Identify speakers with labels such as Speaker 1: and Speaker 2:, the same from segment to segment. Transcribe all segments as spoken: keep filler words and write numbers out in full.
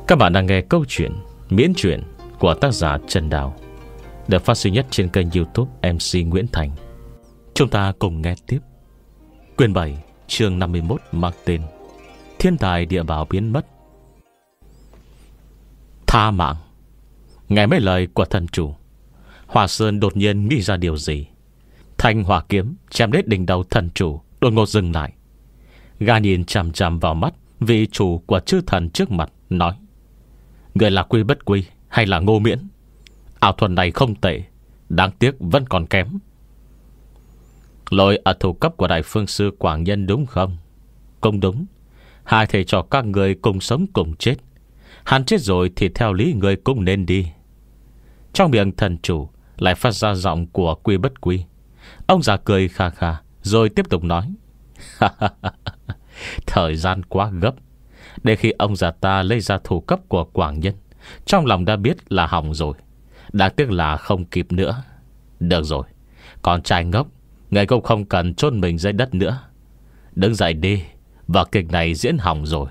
Speaker 1: Các bạn đang nghe câu chuyện miễn truyện của tác giả Trần Đào, được phát sinh nhất trên kênh YouTube em xê Nguyễn Thành. Chúng ta cùng nghe tiếp quyển bảy, chương năm mươi mốt, mang tên Thiên tài địa bảo biến mất. Tha mạng. Nghe mấy lời của thần chủ, Hòa Sơn đột nhiên nghĩ ra điều gì. Thanh hỏa kiếm chém đến đỉnh đầu thần chủ đột ngột dừng lại. Gã nhìn chằm chằm vào mắt vị chủ của chư thần trước mặt, nói: người là Quy Bất Quy hay là Ngô Miễn? Ảo thuật này không tệ, đáng tiếc vẫn còn kém. Lỗi ở thủ cấp của Đại Phương Sư Quảng Nhân đúng không? Cũng đúng. Hai thầy trò các người cùng sống cùng chết. Hắn chết rồi thì theo lý người cũng nên đi. Trong miệng thần chủ lại phát ra giọng của Quy Bất Quy. Ông già cười kha kha, rồi tiếp tục nói: thời gian quá gấp. Để khi ông già ta lấy ra thủ cấp của Quảng Nhân, trong lòng đã biết là hỏng rồi. Đáng tiếc là không kịp nữa. Được rồi, con trai ngốc, người cũng không cần chôn mình dưới đất nữa. Đứng dậy đi, và kịch này diễn hỏng rồi.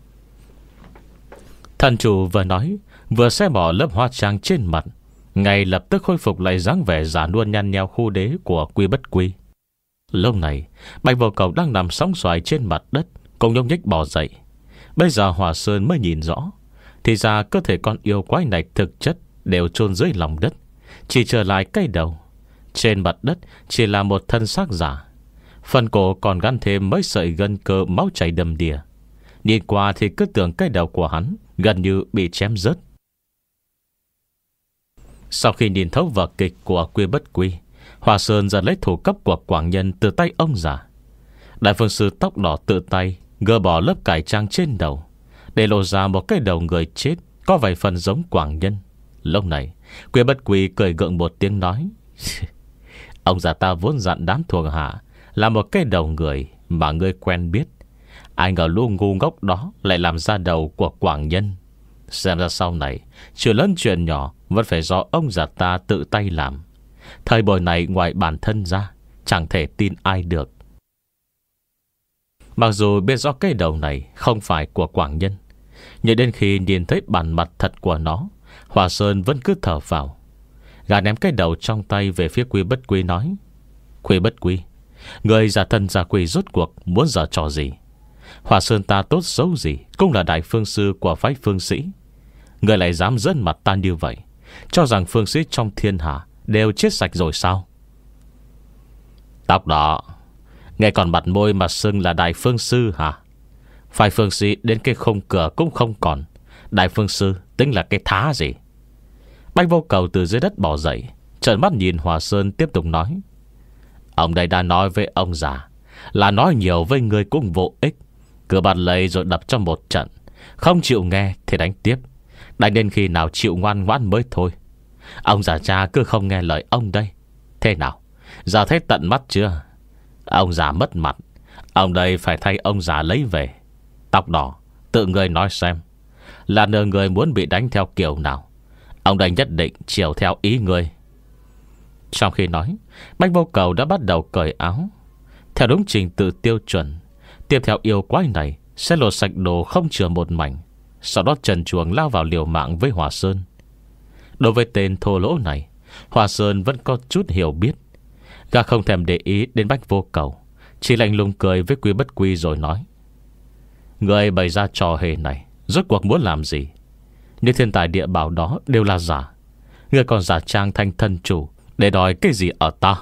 Speaker 1: Thần chủ vừa nói, vừa xé bỏ lớp hoa trang trên mặt, ngay lập tức khôi phục lại dáng vẻ già nua nhăn nheo khu đế của Quy Bất Quy. Lúc này Bạch Vô Cầu đang nằm sóng xoài trên mặt đất, cùng nhúc nhích bò dậy. Bây giờ Hòa Sơn mới nhìn rõ, thì ra cơ thể con yêu quái này thực chất đều chôn dưới lòng đất, chỉ trở lại cái đầu. Trên mặt đất chỉ là một thân xác giả. Phần cổ còn gắn thêm mấy sợi gân cơ máu chảy đầm đìa. Nhìn qua thì cứ tưởng cái đầu của hắn gần như bị chém rớt. Sau khi nhìn thấu vở kịch của Quy Bất Quy, Hòa Sơn giật lấy thủ cấp của Quảng Nhân từ tay ông già. Đại Phương Sư tóc đỏ tự tay gỡ bỏ lớp cải trang trên đầu, để lộ ra một cái đầu người chết có vài phần giống Quảng Nhân. Lúc này Quy Bất Quy cười gượng một tiếng nói: ông già ta vốn dặn đám thuộc hạ là một cái đầu người mà ngươi quen biết. Ai ngờ lũ ngu ngốc đó lại làm ra đầu của Quảng Nhân. Xem ra sau này chuyện lớn chuyện nhỏ vẫn phải do ông già ta tự tay làm. Thời buổi này ngoài bản thân ra, chẳng thể tin ai được. Mặc dù biết rõ cái đầu này không phải của Quảng Nhân, nhưng đến khi nhìn thấy bản mặt thật của nó, Hòa Sơn vẫn cứ thở phào. Gã ném cái đầu trong tay về phía Quy Bất Quy, nói: Quy Bất Quy, người giả thân giả quỷ rốt cuộc muốn giở trò gì? Hòa Sơn ta tốt xấu gì cũng là đại phương sư của phái phương sĩ. Người lại dám dẫn mặt ta như vậy, cho rằng phương sĩ trong thiên hạ đều chết sạch rồi sao? Tóc đỏ, nghe còn mặt môi mà xưng là đại phương sư hả? Phải phương sĩ đến cái khung cửa cũng không còn, đại phương sư tính là cái thá gì? Bạch Vô Cầu từ dưới đất bỏ dậy, trợn mắt nhìn Hòa Sơn tiếp tục nói: ông đây đã nói với ông già là nói nhiều với người cũng vô ích. Cứ bắt lấy rồi đập cho một trận. Không chịu nghe thì đánh tiếp. Đánh đến khi nào chịu ngoan ngoãn mới thôi. Ông già cha cứ không nghe lời ông đây. Thế nào, giờ thấy tận mắt chưa? Ông già mất mặt, ông đây phải thay ông già lấy về. Tóc đỏ, tự người nói xem, là nờ người muốn bị đánh theo kiểu nào? Ông đây nhất định chiều theo ý người. Trong khi nói, Bạch Vô Cầu đã bắt đầu cởi áo theo đúng trình tự tiêu chuẩn. Tiếp theo yêu quái này sẽ lột sạch đồ không chừa một mảnh, sau đó trần truồng lao vào liều mạng với Hòa Sơn. Đối với tên thô lỗ này, Hòa Sơn vẫn có chút hiểu biết. Gã không thèm để ý đến Bạch Vô Cầu, chỉ lạnh lùng cười với Quy Bất Quy rồi nói: người bày ra trò hề này rốt cuộc muốn làm gì? Những thiên tài địa bảo đó đều là giả. Người còn giả trang thành thân chủ để đòi cái gì ở ta?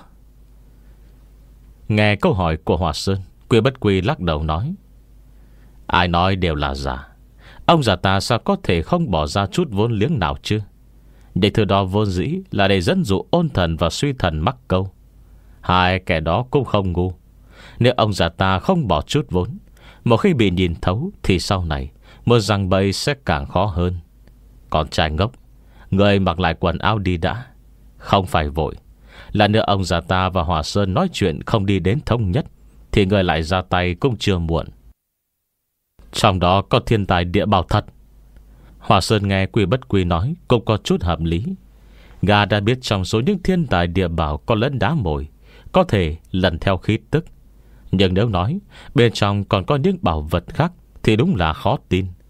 Speaker 1: Nghe câu hỏi của Hòa Sơn, Quy Bất Quy lắc đầu nói: ai nói đều là giả. Ông già ta sao có thể không bỏ ra chút vốn liếng nào chứ? Để thứ đó vốn dĩ là để dẫn dụ ôn thần và suy thần mắc câu. Hai kẻ đó cũng không ngu. Nếu ông già ta không bỏ chút vốn, một khi bị nhìn thấu thì sau này một răng bẫy sẽ càng khó hơn. Còn trai ngốc, người mặc lại quần áo đi đã. Không phải vội. Là nữa ông già ta và Hòa Sơn nói chuyện không đi đến thống nhất, thì người lại ra tay cũng chưa muộn. Trong đó có thiên tài địa bảo thật. Hòa Sơn nghe Quy Bất Quy nói cũng có chút hợp lý. Gà đã biết trong số những thiên tài địa bảo có lẫn đá mồi, có thể lần theo khí tức. Nhưng nếu nói bên trong còn có những bảo vật khác thì đúng là khó tin.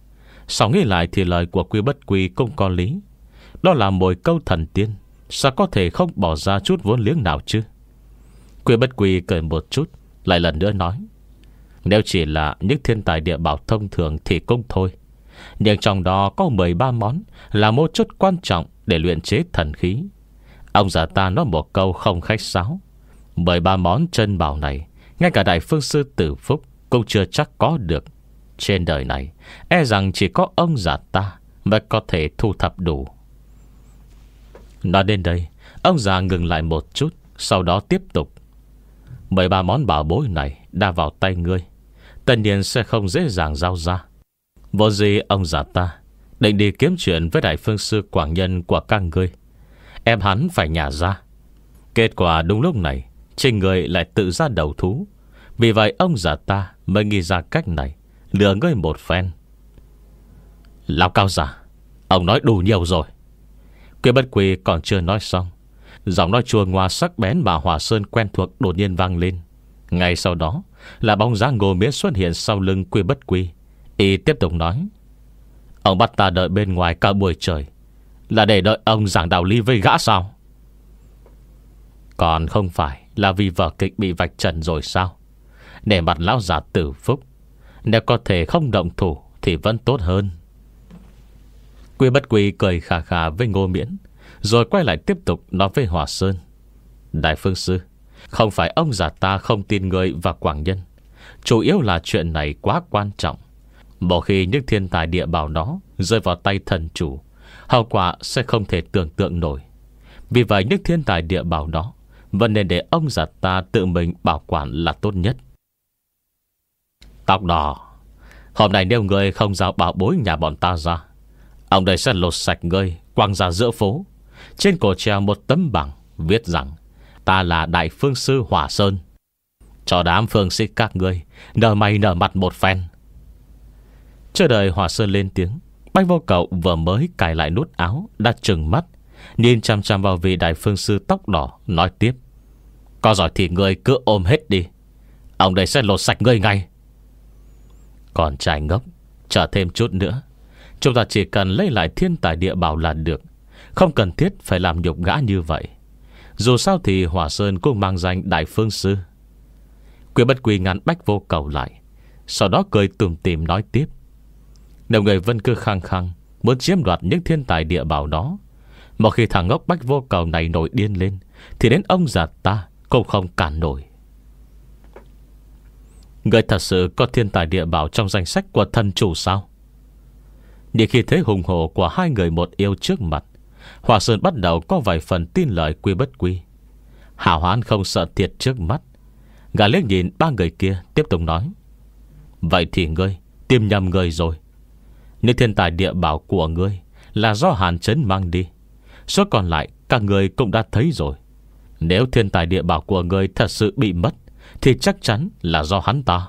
Speaker 1: Sau nghĩ lại thì lời của Quy Bất Quy cũng có lý. Đó là mồi câu thần tiên, sao có thể không bỏ ra chút vốn liếng nào chứ? Quy Bất Quy cười một chút, lại lần nữa nói: nếu chỉ là những thiên tài địa bảo thông thường thì cũng thôi, nhưng trong đó có mười ba món là một chút quan trọng để luyện chế thần khí. Ông già ta nói một câu không khách sáo, mười ba món chân bảo này ngay cả Đại Phương Sư Tử Phúc cũng chưa chắc có được. Trên đời này e rằng chỉ có ông già ta mới có thể thu thập đủ. Nói đến đây, ông già ngừng lại một chút, sau đó tiếp tục: mười ba món bảo bối này đã vào tay ngươi, tất nhiên sẽ không dễ dàng giao ra. Vô gì ông già ta định đi kiếm chuyện với Đại Phương Sư Quảng Nhân của các ngươi, em hắn phải nhả ra. Kết quả đúng lúc này chính người lại tự ra đầu thú. Vì vậy ông già ta mới nghĩ ra cách này, lừa ngươi một phen. Lão cao giả, ông nói đủ nhiều rồi. Quy Bất Quy còn chưa nói xong, giọng nói chua ngoa sắc bén mà Hỏa Sơn quen thuộc đột nhiên vang lên. Ngay sau đó là bóng dáng Ngô Miễn xuất hiện sau lưng Quy Bất Quy. Y tiếp tục nói: ông bắt ta đợi bên ngoài cả buổi trời là để đợi ông giảng đạo lý với gã sao? Còn không phải là vì vở kịch bị vạch trần rồi sao? Để mặt lão già Tử Phúc, nếu có thể không động thủ thì vẫn tốt hơn. Quy Bất Quy cười khà khà với Ngô Miễn, rồi quay lại tiếp tục nói với Hỏa Sơn: Đại Phương Sư, không phải ông già ta không tin người và Quảng Nhân, chủ yếu là chuyện này quá quan trọng. Một khi những thiên tài địa bảo đó rơi vào tay thần chủ, hậu quả sẽ không thể tưởng tượng nổi. Vì vậy những thiên tài địa bảo đó vẫn nên để ông già ta tự mình bảo quản là tốt nhất. Tóc đỏ, hôm nay nếu người không giao bảo bối nhà bọn ta ra, ông đây sẽ lột sạch ngươi, quăng ra giữa phố. Trên cổ treo một tấm bảng viết rằng ta là Đại Phương Sư Hỏa Sơn, cho đám phương sĩ các ngươi nở mày nở mặt một phen. Chờ đợi Hỏa Sơn lên tiếng, Bách Vô Cậu vừa mới cài lại nút áo đã trừng mắt nhìn chăm chăm vào vị Đại Phương Sư tóc đỏ, nói tiếp: có giỏi thì ngươi cứ ôm hết đi, ông đây sẽ lột sạch ngươi ngay. Còn trai ngốc, chờ thêm chút nữa, chúng ta chỉ cần lấy lại thiên tài địa bảo là được, không cần thiết phải làm nhục gã như vậy. Dù sao thì Hỏa Sơn cũng mang danh Đại Phương Sư. Quy Bất Quy ngăn Bách Vô Cầu lại, sau đó cười tủm tỉm nói tiếp: nếu người vẫn cứ khăng khăng muốn chiếm đoạt những thiên tài địa bảo đó, một khi thằng ngốc Bách Vô Cầu này nổi điên lên thì đến ông già ta cũng không cản nổi. Người thật sự có thiên tài địa bảo trong danh sách của thần chủ sao? Nhìn khi thế hùng hổ của hai người một yêu trước mặt, Hỏa Sơn bắt đầu có vài phần tin lời Quy Bất Quy. Hảo hán không sợ thiệt trước mắt, gã liếc nhìn ba người kia tiếp tục nói: vậy thì ngươi tìm nhầm người rồi. Nếu thiên tài địa bảo của ngươi là do Hàn Trấn mang đi, số còn lại các người cũng đã thấy rồi. Nếu thiên tài địa bảo của ngươi thật sự bị mất thì chắc chắn là do hắn ta.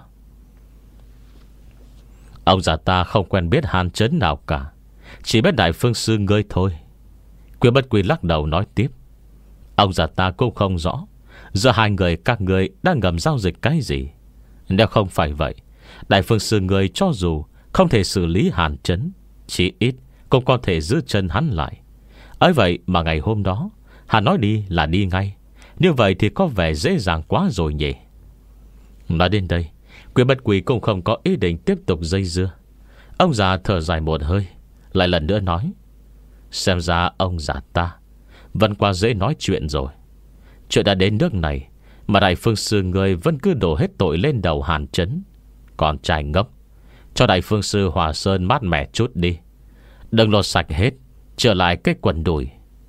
Speaker 1: Ông già ta không quen biết Hàn Trấn nào cả, chỉ biết Đại Phương Sư ngươi thôi. Quy Bất Quy lắc đầu nói tiếp: ông già ta cũng không rõ giữa hai người các ngươi đang ngầm giao dịch cái gì. Nếu không phải vậy, Đại Phương Sư ngươi cho dù không thể xử lý Hàn Trấn, chỉ ít cũng có thể giữ chân hắn lại. Ấy vậy mà ngày hôm đó hắn nói đi là đi ngay. Như vậy thì có vẻ dễ dàng quá rồi nhỉ. Nói đến đây, Quy Bất Quy cũng không có ý định tiếp tục dây dưa. Ông già thở dài một hơi, lại lần nữa nói: xem ra ông già ta vẫn quá dễ nói chuyện rồi. Chuyện đã đến nước này mà Đại Phương Sư người vẫn cứ đổ hết tội lên đầu Hàn Trấn. Còn trai ngốc, cho Đại Phương Sư Hỏa Sơn mát mẻ chút đi, đừng lột sạch hết, trở lại cái quần đùi.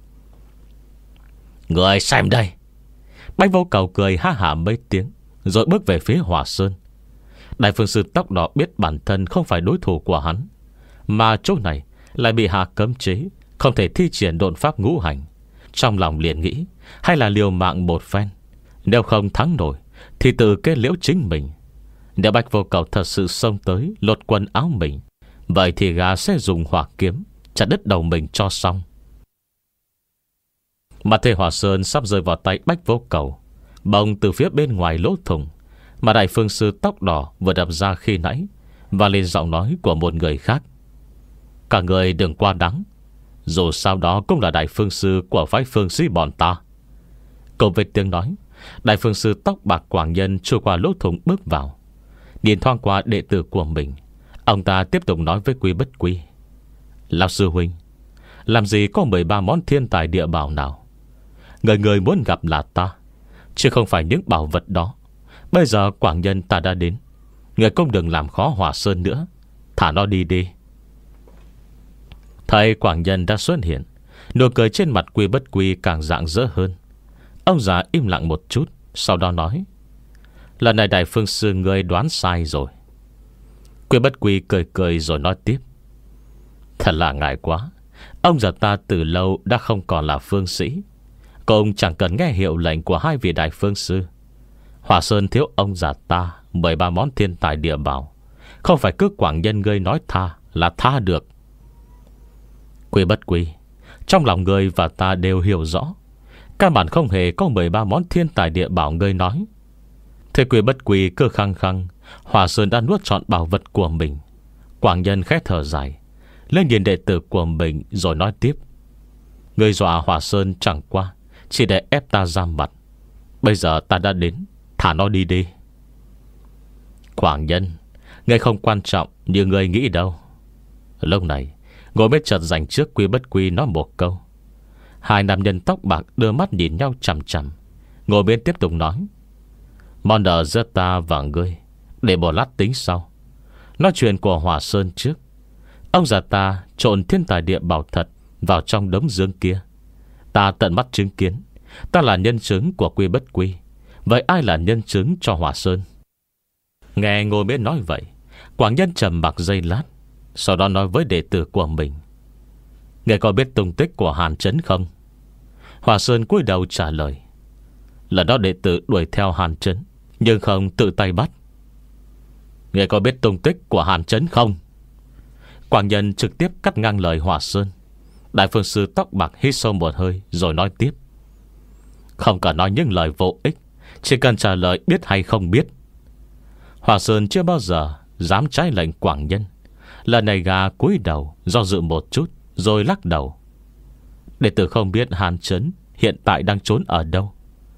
Speaker 1: Người xem đây. Bách Vô Cầu cười ha hả mấy tiếng, rồi bước về phía Hỏa Sơn. Đại Phương Sư tóc đỏ biết bản thân không phải đối thủ của hắn, mà chỗ này lại bị hạ cấm chế, không thể thi triển độn pháp ngũ hành. Trong lòng liền nghĩ hay là liều mạng một phen, nếu không thắng nổi thì tự kết liễu chính mình. Nếu Bách Vô Cầu thật sự xông tới lột quần áo mình, vậy thì gã sẽ dùng hỏa kiếm chặt đứt đầu mình cho xong. Mà thấy Hỏa Sơn sắp rơi vào tay Bách Vô Cầu, bỗng từ phía bên ngoài lỗ thủng mà Đại Phương Sư tóc đỏ vừa đập ra khi nãy và lên giọng nói của một người khác: Cả người đừng quá đắng, dù sao đó cũng là đại phương sư của phái phương sĩ bọn ta. Cùng với tiếng nói, đại phương sư tóc bạc Quảng Nhân chui qua lỗ thủng bước vào. Nhìn thoáng qua đệ tử của mình, ông ta tiếp tục nói với Quy Bất Quy: Lão sư huynh, làm gì có mười ba món thiên tài địa bảo nào. Người người muốn gặp là ta, chứ không phải những bảo vật đó. Bây giờ Quảng Nhân ta đã đến, người cũng đừng làm khó Hòa Sơn nữa, thả nó đi đi. Thầy Quảng Nhân đã xuất hiện, nụ cười trên mặt Quy Bất Quy càng rạng rỡ hơn. Ông già im lặng một chút, sau đó nói: Lần này đại phương sư ngươi đoán sai rồi. Quy Bất Quy cười cười rồi nói tiếp: Thật là ngại quá, ông già ta từ lâu đã không còn là phương sĩ, cũng chẳng cần nghe hiệu lệnh của hai vị đại phương sư. Hòa Sơn thiếu ông già ta mười ba món thiên tài địa bảo, không phải cứ Quảng Nhân ngươi nói tha là tha được. Quy Bất Quy, trong lòng ngươi và ta đều hiểu rõ, căn bản không hề có mười ba món thiên tài địa bảo ngươi nói. Thế Quy Bất Quy cứ khăng khăng Hòa Sơn đã nuốt trọn bảo vật của mình. Quảng Nhân khẽ thở dài, lên nhìn đệ tử của mình rồi nói tiếp: Ngươi dọa Hòa Sơn chẳng qua chỉ để ép ta ra mặt. Bây giờ ta đã đến, thả nó đi đi. Quảng Nhân, ngươi không quan trọng như ngươi nghĩ đâu. Lúc này ngồi bên chợt dành trước Quy Bất Quy nói một câu. Hai nam nhân tóc bạc đưa mắt nhìn nhau chằm chằm. Ngồi bên tiếp tục nói: Món nợ giữa ta và ngươi để một lát tính sau. Nói chuyện của Hòa Sơn trước. Ông già ta trộn thiên tài địa bảo thật vào trong đống dương kia. Ta tận mắt chứng kiến. Ta là nhân chứng của Quy Bất Quy. Vậy ai là nhân chứng cho Hòa Sơn? Nghe ngồi bên nói vậy, Quảng Nhân trầm mặc giây lát, sau đó nói với đệ tử của mình: Người có biết tung tích của Hàn Trấn không? Hòa Sơn cúi đầu trả lời: Lần đó đệ tử đuổi theo Hàn Trấn, nhưng không tự tay bắt. Người có biết tung tích của Hàn Trấn không? Quảng Nhân trực tiếp cắt ngang lời Hòa Sơn. Đại phương sư tóc bạc hít sâu một hơi rồi nói tiếp: Không cần nói những lời vô ích, chỉ cần trả lời biết hay không biết. Hòa Sơn chưa bao giờ dám trái lệnh Quảng Nhân. Lần này gà cúi đầu do dự một chút rồi lắc đầu: Đệ tử không biết Hàn Trấn hiện tại đang trốn ở đâu.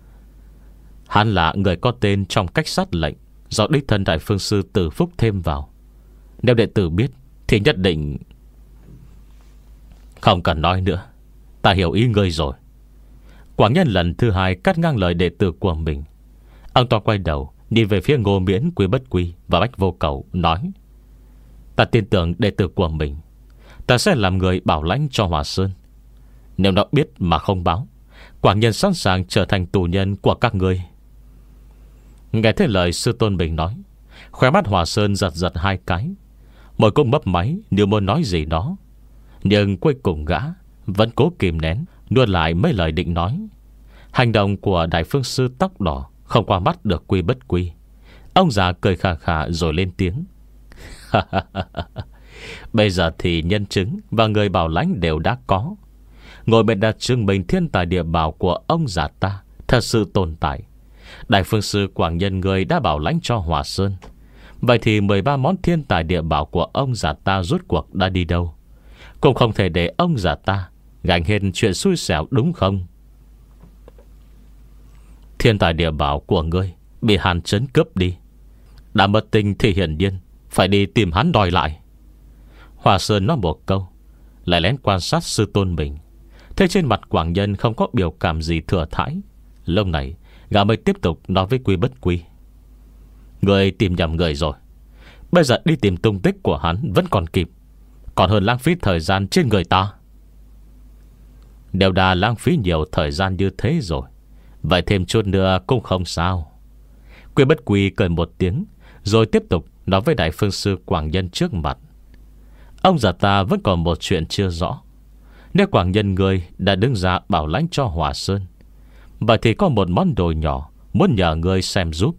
Speaker 1: Hắn là người có tên trong cách sát lệnh do đích thân đại phương sư Từ Phúc thêm vào. Nếu đệ tử biết thì nhất định... Không cần nói nữa, ta hiểu ý ngươi rồi. Quảng Nhân lần thứ hai cắt ngang lời đệ tử của mình. Ông ta quay đầu nhìn về phía Ngô Miễn, Quy Bất Quy và Bách Vô Cầu, nói: Ta tin tưởng đệ tử của mình. Ta sẽ làm người bảo lãnh cho Hòa Sơn. Nếu nó biết mà không báo, Quảng Nhân sẵn sàng trở thành tù nhân của các ngươi. Nghe thấy lời sư tôn mình nói, khóe mắt Hòa Sơn giật giật hai cái, môi cũng mấp máy như muốn nói gì đó. Nhưng cuối cùng gã vẫn cố kìm nén, nuốt lại mấy lời định nói. Hành động của đại phương sư tóc đỏ không qua mắt được Quy Bất Quy. Ông già cười khà khà rồi lên tiếng: Bây giờ thì nhân chứng và người bảo lãnh đều đã có. Ngồi bên đặt chứng minh thiên tài địa bảo của ông già ta thật sự tồn tại. Đại phương sư Quảng Nhân người đã bảo lãnh cho Hòa Sơn. Vậy thì mười ba món thiên tài địa bảo của ông già ta rốt cuộc đã đi đâu? Cũng không thể để ông già ta gánh hết chuyện xui xẻo, đúng không? Thiên tài địa bảo của ngươi bị Hàn Trấn cướp đi. Đã mất tình thì hiển nhiên phải đi tìm hắn đòi lại. Hòa Sơn nói một câu, lại lén quan sát sư tôn mình. Thế trên mặt Quảng Nhân không có biểu cảm gì thừa thãi. Lúc này gã mới tiếp tục nói với Quy Bất Quy: Người tìm nhầm người rồi. Bây giờ đi tìm tung tích của hắn vẫn còn kịp, còn hơn lãng phí thời gian trên người ta. Đều đã lãng phí nhiều thời gian như thế rồi, vậy thêm chút nữa cũng không sao. Quy Bất Quy cười một tiếng, rồi tiếp tục nói với đại phương sư Quảng Nhân trước mặt: Ông già ta vẫn còn một chuyện chưa rõ. Nếu Quảng Nhân người đã đứng ra bảo lãnh cho Hòa Sơn, vậy thì có một món đồ nhỏ muốn nhờ người xem giúp.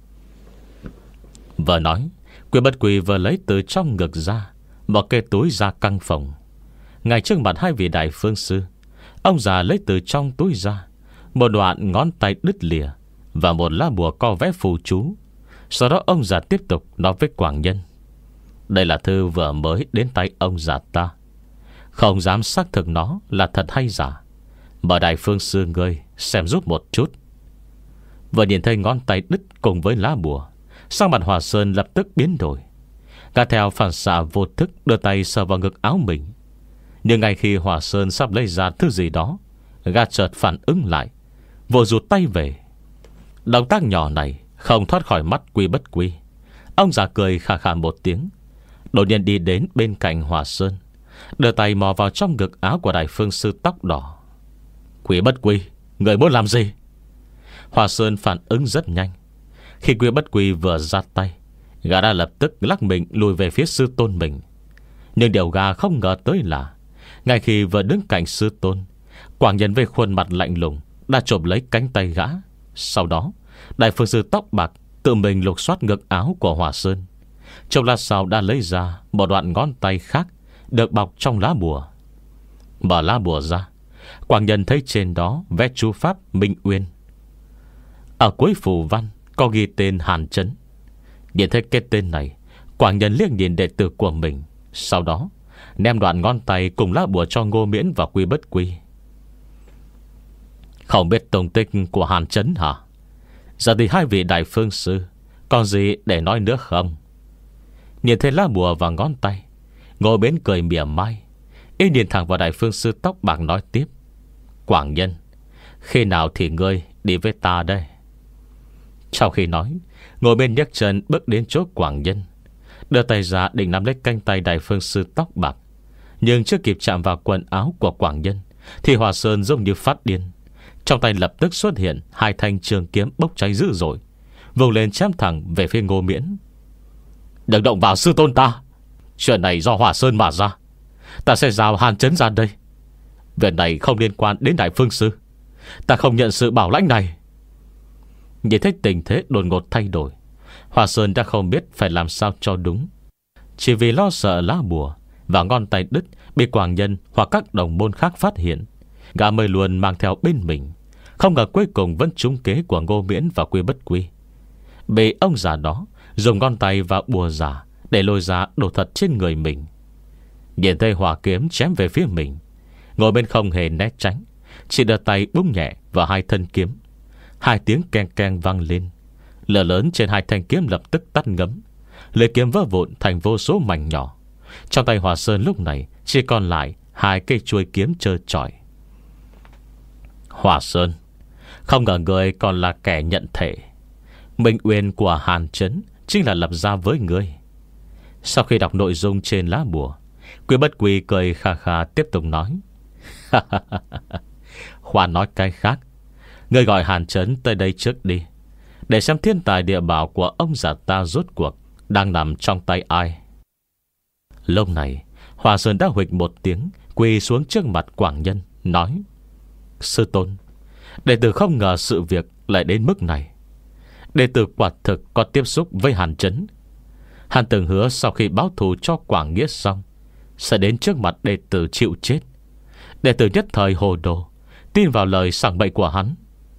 Speaker 1: Vừa nói, Quy Bất Quy vừa lấy từ trong ngực ra một cái túi da căng phồng. Ngay trước mặt hai vị đại phương sư, ông già lấy từ trong túi ra một đoạn ngón tay đứt lìa và một lá bùa có vẽ phù chú. Sau đó ông già tiếp tục nói với Quảng Nhân: Đây là thư vừa mới đến tay ông già ta không dám xác thực nó là thật hay giả. Mời đại phương sư ngươi xem giúp một chút. Vừa nhìn thấy ngón tay đứt cùng với lá bùa, sắc mặt Hòa Sơn lập tức biến đổi. Gã theo phản xạ vô thức đưa tay sờ vào ngực áo mình. Nhưng ngay khi Hòa Sơn sắp lấy ra thứ gì đó, gã chợt phản ứng lại, vội rụt tay về. Động tác nhỏ này không thoát khỏi mắt Quy Bất Quy. Ông già cười khà khà một tiếng, đột nhiên đi đến bên cạnh Hòa Sơn, đưa tay mò vào trong ngực áo của đại phương sư tóc đỏ. Quy Bất Quy, người muốn làm gì? Hòa Sơn phản ứng rất nhanh. Khi Quy Bất Quy vừa ra tay, gã đã lập tức lắc mình lùi về phía sư tôn mình. Nhưng điều gã không ngờ tới là ngay khi vừa đứng cạnh sư tôn, Quảng Nhân về khuôn mặt lạnh lùng đã chộp lấy cánh tay gã. Sau đó đại phương sư tóc bạc tự mình lục soát ngực áo của Hòa Sơn. Trong lát sau đã lấy ra một đoạn ngón tay khác được bọc trong lá bùa. Mở lá bùa ra, Quảng Nhân thấy trên đó vẽ chú pháp Minh Uyên. Ở cuối phù văn có ghi tên Hàn Chấn. Nhìn thấy cái tên này, Quảng Nhân liếc nhìn đệ tử của mình, sau đó ném đoạn ngón tay cùng lá bùa cho Ngô Miễn và Quy Bất Quy. Không biết tung tích của Hàn Chấn hả? Giờ thì hai vị đại phương sư còn gì để nói nữa không? Nhìn thấy lá bùa và ngón tay, Ngô Miễn cười mỉa mai, y nhìn thẳng vào đại phương sư tóc bạc nói tiếp. Quảng Nhân, khi nào thì ngươi đi với ta đây? Sau khi nói, Ngô Miễn nhấc chân bước đến chỗ Quảng Nhân, đưa tay ra định nắm lấy cánh tay đại phương sư tóc bạc. Nhưng chưa kịp chạm vào quần áo của Quảng Nhân thì Hòa Sơn giống như phát điên. Trong tay lập tức xuất hiện hai thanh trường kiếm bốc cháy dữ dội, vùng lên chém thẳng về phía Ngô Miễn. Đừng động vào sư tôn ta. Chuyện này do Hòa Sơn mà ra. Ta sẽ giao Hàn Chấn ra đây. Việc này không liên quan đến đại phương sư. Ta không nhận sự bảo lãnh này. Nhìn thấy tình thế đột ngột thay đổi, Hòa Sơn đã không biết phải làm sao cho đúng. Chỉ vì lo sợ lá bùa và ngón tay đứt bị Quảng Nhân hoặc các đồng môn khác phát hiện, gã mới luôn mang theo bên mình. Không ngờ cuối cùng vẫn trúng kế của Ngô Miễn và Quy Bất Quy. Bị ông già đó dùng ngón tay và bùa giả để lôi ra đồ thật trên người mình. Nhìn thấy hỏa kiếm chém về phía mình, ngồi bên không hề né tránh, chỉ đưa tay búng nhẹ vào hai thân kiếm. Hai tiếng keng keng vang lên. Lửa lớn trên hai thanh kiếm lập tức tắt ngấm, lưỡi kiếm vỡ vụn thành vô số mảnh nhỏ. Trong tay Hòa Sơn lúc này chỉ còn lại hai cây chuôi kiếm trơ trọi. Hòa Sơn, không ngờ người còn là kẻ nhận thể. Minh Uyên của Hàn Chấn chính là lập ra với ngươi. Sau khi đọc nội dung trên lá bùa, Quy Bất Quy cười kha kha tiếp tục nói. Khoan nói cái khác, ngươi gọi Hàn Chấn tới đây trước đi, để xem thiên tài địa bảo của ông già ta rốt cuộc đang nằm trong tay ai. Lúc này Hòa Sơn đã huỵch một tiếng, quỳ xuống trước mặt Quảng Nhân, nói. Sư tôn, đệ tử không ngờ sự việc lại đến mức này. Đệ tử quả thực có tiếp xúc với Hàn Chấn. Hàn từng hứa sau khi báo thù cho Quảng Nghĩa xong sẽ đến trước mặt đệ tử chịu chết. Đệ tử nhất thời hồ đồ, tin vào lời sảng bậy của hắn.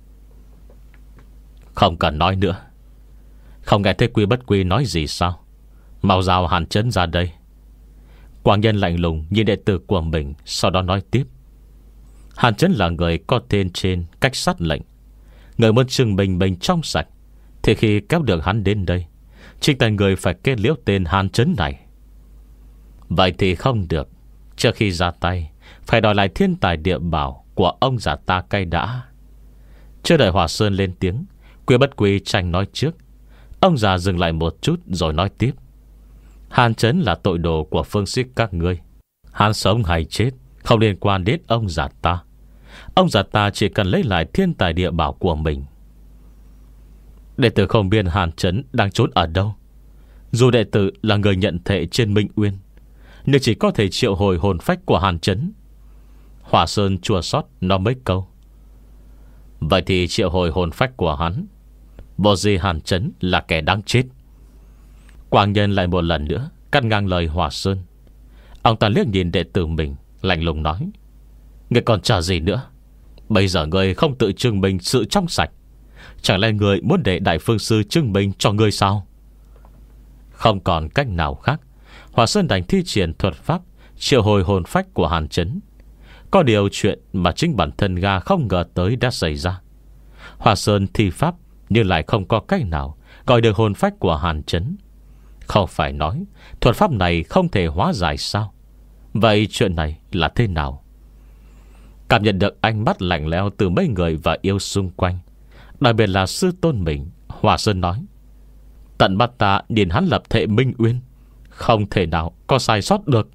Speaker 1: Không cần nói nữa. Không nghe thấy Quy Bất Quy nói gì sao? Mau giao Hàn Chấn ra đây. Quảng Nhân lạnh lùng nhìn đệ tử của mình, sau đó nói tiếp. Hàn Chấn là người có tên trên cách sát lệnh. Người muốn chứng minh mình trong sạch, thì khi kéo được hắn đến đây, chính tại người phải kết liễu tên Hàn Chấn này. Vậy thì không được. Trước khi ra tay phải đòi lại thiên tài địa bảo của ông già ta cay đã. Chưa đợi Hòa Sơn lên tiếng, Quy Bất Quy tranh nói trước. Ông già dừng lại một chút rồi nói tiếp. Hàn Chấn là tội đồ của phương sĩ các ngươi. Hắn sống hay chết không liên quan đến ông già ta. Ông già ta chỉ cần lấy lại thiên tài địa bảo của mình. Đệ tử không biết Hàn Chấn đang trốn ở đâu. Dù đệ tử là người nhận thệ trên Minh Uyên, nhưng chỉ có thể triệu hồi hồn phách của Hàn Chấn. Hòa Sơn chua xót nói mấy câu. Vậy thì triệu hồi hồn phách của hắn, bộ gì Hàn Chấn là kẻ đáng chết. Quảng Nhân lại một lần nữa cắt ngang lời Hòa Sơn. Ông ta liếc nhìn đệ tử mình, lạnh lùng nói. Ngươi còn chờ gì nữa? Bây giờ ngươi không tự chứng minh sự trong sạch, chẳng lẽ ngươi muốn để đại phương sư chứng minh cho ngươi sao? Không còn cách nào khác, Hòa Sơn đành thi triển thuật pháp triệu hồi hồn phách của Hàn Chấn. Có điều chuyện mà chính bản thân gã không ngờ tới đã xảy ra. Hòa Sơn thi pháp nhưng lại không có cách nào gọi được hồn phách của Hàn Chấn. Không phải nói thuật pháp này không thể hóa giải sao? Vậy chuyện này là thế nào? Cảm nhận được ánh mắt lạnh lẽo từ mấy người và yêu xung quanh, đặc biệt là sư tôn mình, Hòa Sơn nói: tận mắt ta nhìn hắn lập thệ minh uyên, không thể nào có sai sót được.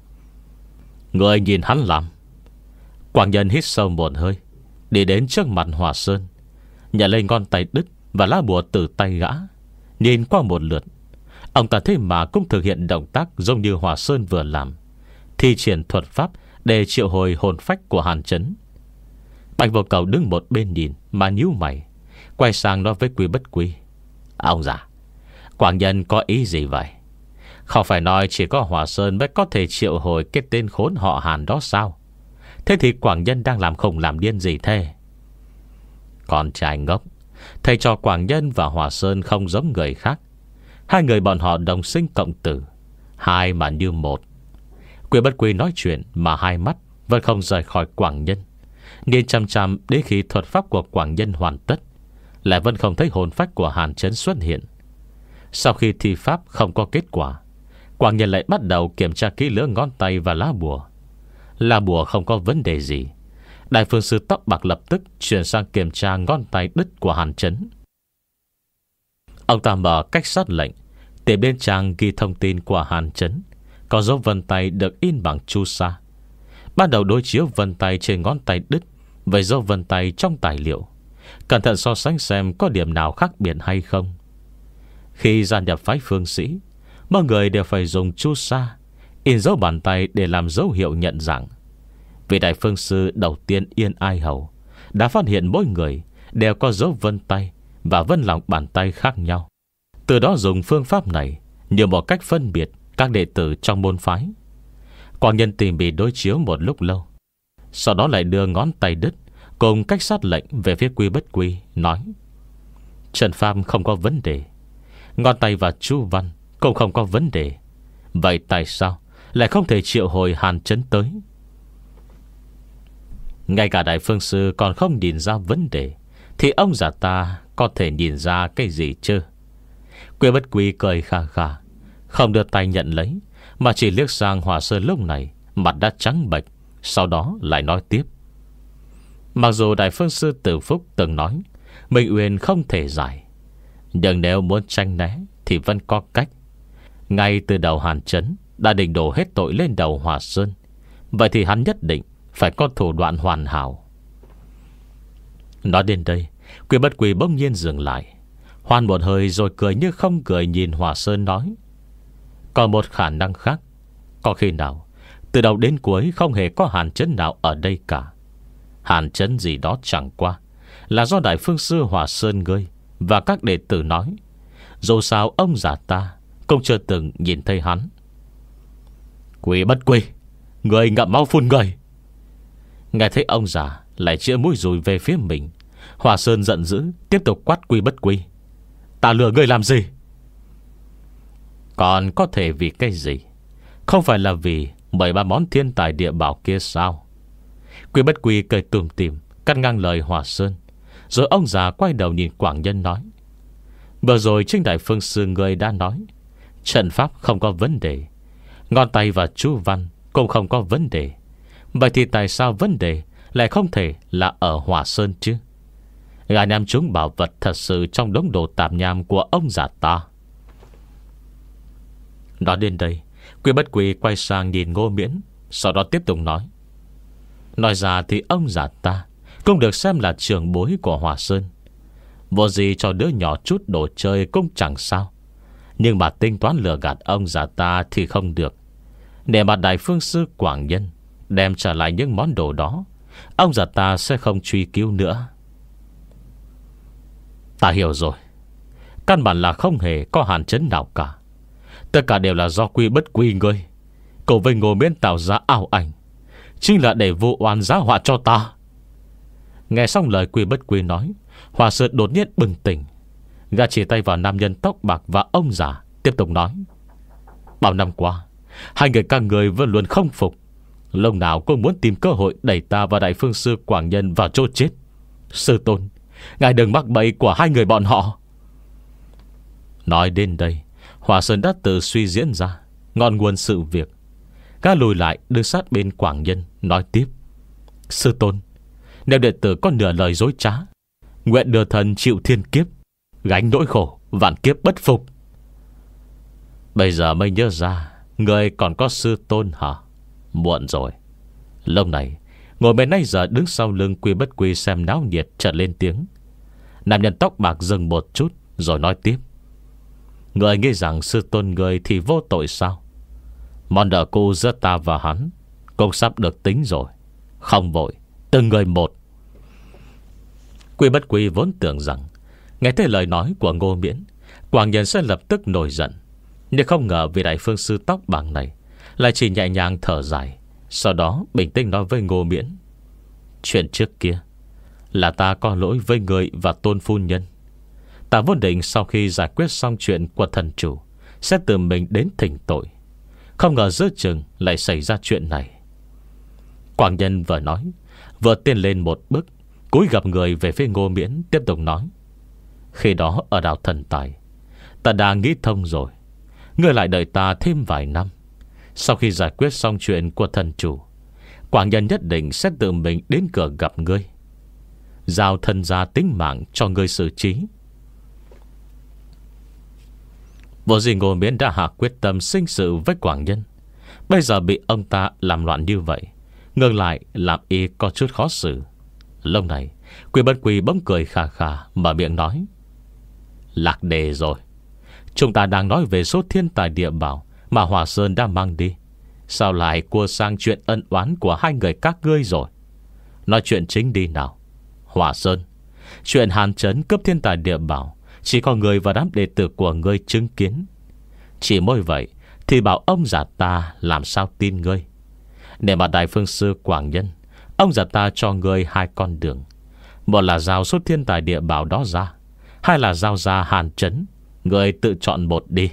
Speaker 1: Người nhìn hắn làm. Quảng Nhân hít sâu một hơi, đi đến trước mặt Hòa Sơn, nhận lên ngón tay đứt và lá bùa từ tay gã. Nhìn qua một lượt, ông ta thế mà cũng thực hiện động tác giống như Hòa Sơn vừa làm, thi triển thuật pháp để triệu hồi hồn phách của Hàn Chấn. Bạch Vô Cầu đứng một bên nhìn mà nhíu mày, quay sang nói với Quy Bất Quy: ông già, Quảng Nhân có ý gì vậy? Không phải nói chỉ có Hòa Sơn mới có thể triệu hồi cái tên khốn họ Hàn đó sao? Thế thì Quảng Nhân đang làm khùng làm điên gì thế? Con trai ngốc, thầy cho Quảng Nhân và Hòa Sơn không giống người khác. Hai người bọn họ đồng sinh cộng tử, hai mà như một. Quy Bất Quy nói chuyện mà hai mắt vẫn không rời khỏi Quảng Nhân, nhìn chăm chăm đến khi thuật pháp của Quảng Nhân hoàn tất, lại vẫn không thấy hồn phách của Hàn Chấn xuất hiện. Sau khi thi pháp không có kết quả, Quảng Nhân lại bắt đầu kiểm tra kỹ lưỡng ngón tay và lá bùa. Lá bùa không có vấn đề gì. Đại phương sư tóc bạc lập tức chuyển sang kiểm tra ngón tay đứt của Hàn Chấn. Ông ta mở cách sát lệnh, tìm đến trang ghi thông tin của Hàn Chấn, có dấu vân tay được in bằng chu sa. Ban đầu đối chiếu vân tay trên ngón tay đứt với dấu vân tay trong tài liệu, cẩn thận so sánh xem có điểm nào khác biệt hay không. Khi gia nhập phái phương sĩ, mọi người đều phải dùng chu sa in dấu bàn tay để làm dấu hiệu nhận dạng. Vị đại phương sư đầu tiên Yên Ai Hầu đã phát hiện mỗi người đều có dấu vân tay và vân lòng bàn tay khác nhau. Từ đó dùng phương pháp này như một cách phân biệt các đệ tử trong môn phái. Quảng Nhân tìm bị đối chiếu một lúc lâu, sau đó lại đưa ngón tay đứt cùng cách sát lệnh về phía Quy Bất Quy, nói: trận pháp không có vấn đề, ngón tay và chu văn cũng không có vấn đề. Vậy tại sao lại không thể triệu hồi Hàn Chấn tới? Ngay cả đại phương sư còn không nhìn ra vấn đề, thì ông già ta có thể nhìn ra cái gì chứ? Quy Bất Quy cười kha kha, không đưa tay nhận lấy, mà chỉ liếc sang Hòa Sơn. Lúc này mặt đã trắng bệch, sau đó lại nói tiếp: mặc dù đại phương sư Tử Phúc từng nói Minh Uyên không thể giải, nhưng nếu muốn tranh né thì vẫn có cách. Ngay từ đầu Hàn Chấn đã định đổ hết tội lên đầu Hòa Sơn, vậy thì hắn nhất định phải có thủ đoạn hoàn hảo. Nói đến đây, Quy Bất Quy bỗng nhiên dừng lại, hoan một hơi rồi cười như không cười nhìn Hòa Sơn nói: còn một khả năng khác. Có khi nào từ đầu đến cuối không hề có Hàn Chấn nào ở đây cả? Hàn Chấn gì đó chẳng qua là do đại phương sư Hòa Sơn ngươi và các đệ tử nói. Dù sao ông già ta cũng chưa từng nhìn thấy hắn. Quy Bất Quy, người ngậm máu phun người. Nghe thấy ông già lại chĩa mũi dùi về phía mình, Hòa Sơn giận dữ tiếp tục quát Quy Bất Quy: ta lừa ngươi làm gì? Còn có thể vì cái gì? Không phải là vì bảy ba món thiên tài địa bảo kia sao? Quy Bất Quy cười tùm tìm cắt ngang lời Hòa Sơn, rồi ông già quay đầu nhìn Quảng Nhân nói: vừa rồi chính đại phương sư người đã nói trận pháp không có vấn đề, ngón tay và chú văn cũng không có vấn đề. Vậy thì tại sao vấn đề lại không thể là ở Hòa Sơn chứ? Gà nhằm chúng bảo vật thật sự trong đống đồ tạp nham của ông già ta. Nói đến đây, Quy Bất Quy quay sang nhìn Ngô Miễn, sau đó tiếp tục nói: nói ra thì ông già ta cũng được xem là trưởng bối của Hòa Sơn, vô gì cho đứa nhỏ chút đồ chơi cũng chẳng sao. Nhưng mà tính toán lừa gạt ông già ta thì không được. Để mà đại phương sư Quảng Nhân đem trả lại những món đồ đó, ông già ta sẽ không truy cứu nữa. Ta hiểu rồi. Căn bản là không hề có Hàn Chấn nào cả. Tất cả đều là do Quy Bất Quy ngươi cùng với Ngô Miễn tạo ra ảo ảnh, chính là để vụ oan giá họa cho ta. Nghe xong lời Quy Bất Quy nói, Hòa Sơn đột nhiên bừng tỉnh. Gã chỉ tay vào nam nhân tóc bạc và ông già, tiếp tục nói: bao năm qua Hai người các người vẫn luôn không phục, lúc nào cũng muốn tìm cơ hội đẩy ta và Đại Phương Sư Quảng Nhân vào chỗ chết. Sư tôn, ngài đừng mắc bẫy của hai người bọn họ. Nói đến đây, Hòa Sơn đã tự suy diễn ra ngọn nguồn sự việc. Gã lùi lại đưa sát bên Quảng Nhân, nói tiếp: Sư tôn, nếu đệ tử có nửa lời dối trá, nguyện đưa thần chịu thiên kiếp, gánh nỗi khổ vạn kiếp bất phục. Bây giờ mới nhớ ra người còn có sư tôn hả? Muộn rồi. Lúc này ngồi bên nãy giờ đứng sau lưng Quy Bất Quy xem náo nhiệt chợt lên tiếng. Nam nhân tóc bạc dừng một chút rồi nói tiếp: Người nghĩ rằng sư tôn người thì vô tội sao? Món nợ cũ giữa ta và hắn cũng sắp được tính rồi. Không vội, từng người một. Quy Bất Quy vốn tưởng rằng nghe thấy lời nói của Ngô Miễn, Quảng Nhân sẽ lập tức nổi giận, nhưng không ngờ vị Đại Phương Sư tóc bạc này lại chỉ nhẹ nhàng thở dài, sau đó bình tĩnh nói với Ngô Miễn: Chuyện trước kia là ta có lỗi với người và Tôn phu nhân. Ta vốn định sau khi giải quyết xong chuyện của thần chủ sẽ tự mình đến thỉnh tội, không ngờ giữa chừng lại xảy ra chuyện này. Quảng Nhân vừa nói vừa tiến lên một bước, cúi gặp người về phía Ngô Miễn, tiếp tục nói: Khi đó ở đảo Thần Tài, ta đã nghĩ thông rồi. Ngươi lại đợi ta thêm vài năm. Sau khi giải quyết xong chuyện của thần chủ, Quảng Nhân nhất định sẽ tự mình đến cửa gặp ngươi, giao thân gia tính mạng cho ngươi xử trí. Vô gì Ngô Miễn đã hạ quyết tâm sinh sự với Quảng Nhân, bây giờ bị ông ta làm loạn như vậy, ngược lại làm y có chút khó xử. Lúc này Quy Bất Quy bỗng cười khà khà, mở miệng nói: Lạc đề rồi. Chúng ta đang nói về số thiên tài địa bảo mà Hòa Sơn đã mang đi, sao lại cua sang chuyện ân oán của hai người các ngươi rồi? Nói chuyện chính đi nào. Hòa Sơn, chuyện Hàn Trấn cướp thiên tài địa bảo chỉ có người và đám đệ tử của ngươi chứng kiến. Chỉ mỗi vậy thì bảo ông già ta làm sao tin ngươi? Để mà Đại Phương Sư Quảng Nhân, ông già ta cho ngươi hai con đường: một là giao số thiên tài địa bảo đó ra, hai là giao ra Hàn Trấn. Ngươi tự chọn một đi.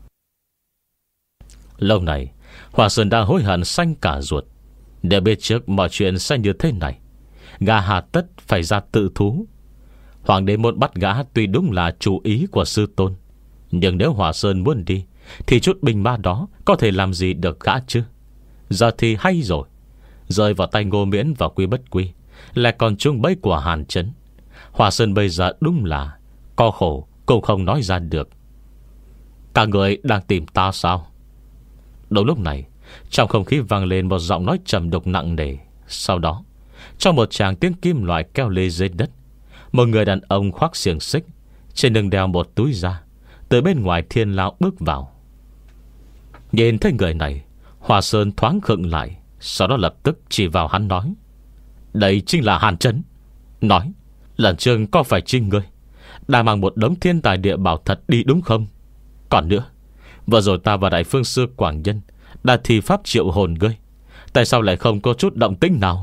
Speaker 1: Lâu này Hòa Sơn đang hối hận xanh cả ruột. Để biết trước mọi chuyện sẽ như thế này, gã hà tất phải ra tự thú. Hoàng đế muốn bắt gã tuy đúng là chủ ý của sư tôn, nhưng nếu Hòa Sơn muốn đi thì chút binh ma đó có thể làm gì được gã chứ? Giờ thì hay rồi, rơi vào tay Ngô Miễn và Quy Bất Quy lại còn chung bẫy của Hàn Trấn. Hòa Sơn bây giờ đúng là co khổ cũng không nói ra được. Cả người đang tìm ta sao? Đúng lúc này, trong không khí vang lên một giọng nói trầm đục nặng nề. Sau đó, trong một tràng tiếng kim loại keo lê dưới đất, một người đàn ông khoác xiềng xích, trên lưng đeo một túi da, từ bên ngoài thiên lao bước vào. Nhìn thấy người này, Hòa Sơn thoáng khựng lại, sau đó lập tức chỉ vào hắn nói: Đây chính là Hàn Trấn. Nói, lần trước có phải chính ngươi đã mang một đống thiên tài địa bảo thật đi đúng không? Còn nữa, vừa rồi ta và Đại Phương Sư Quảng Nhân đã thi pháp triệu hồn ngươi, tại sao lại không có chút động tĩnh nào?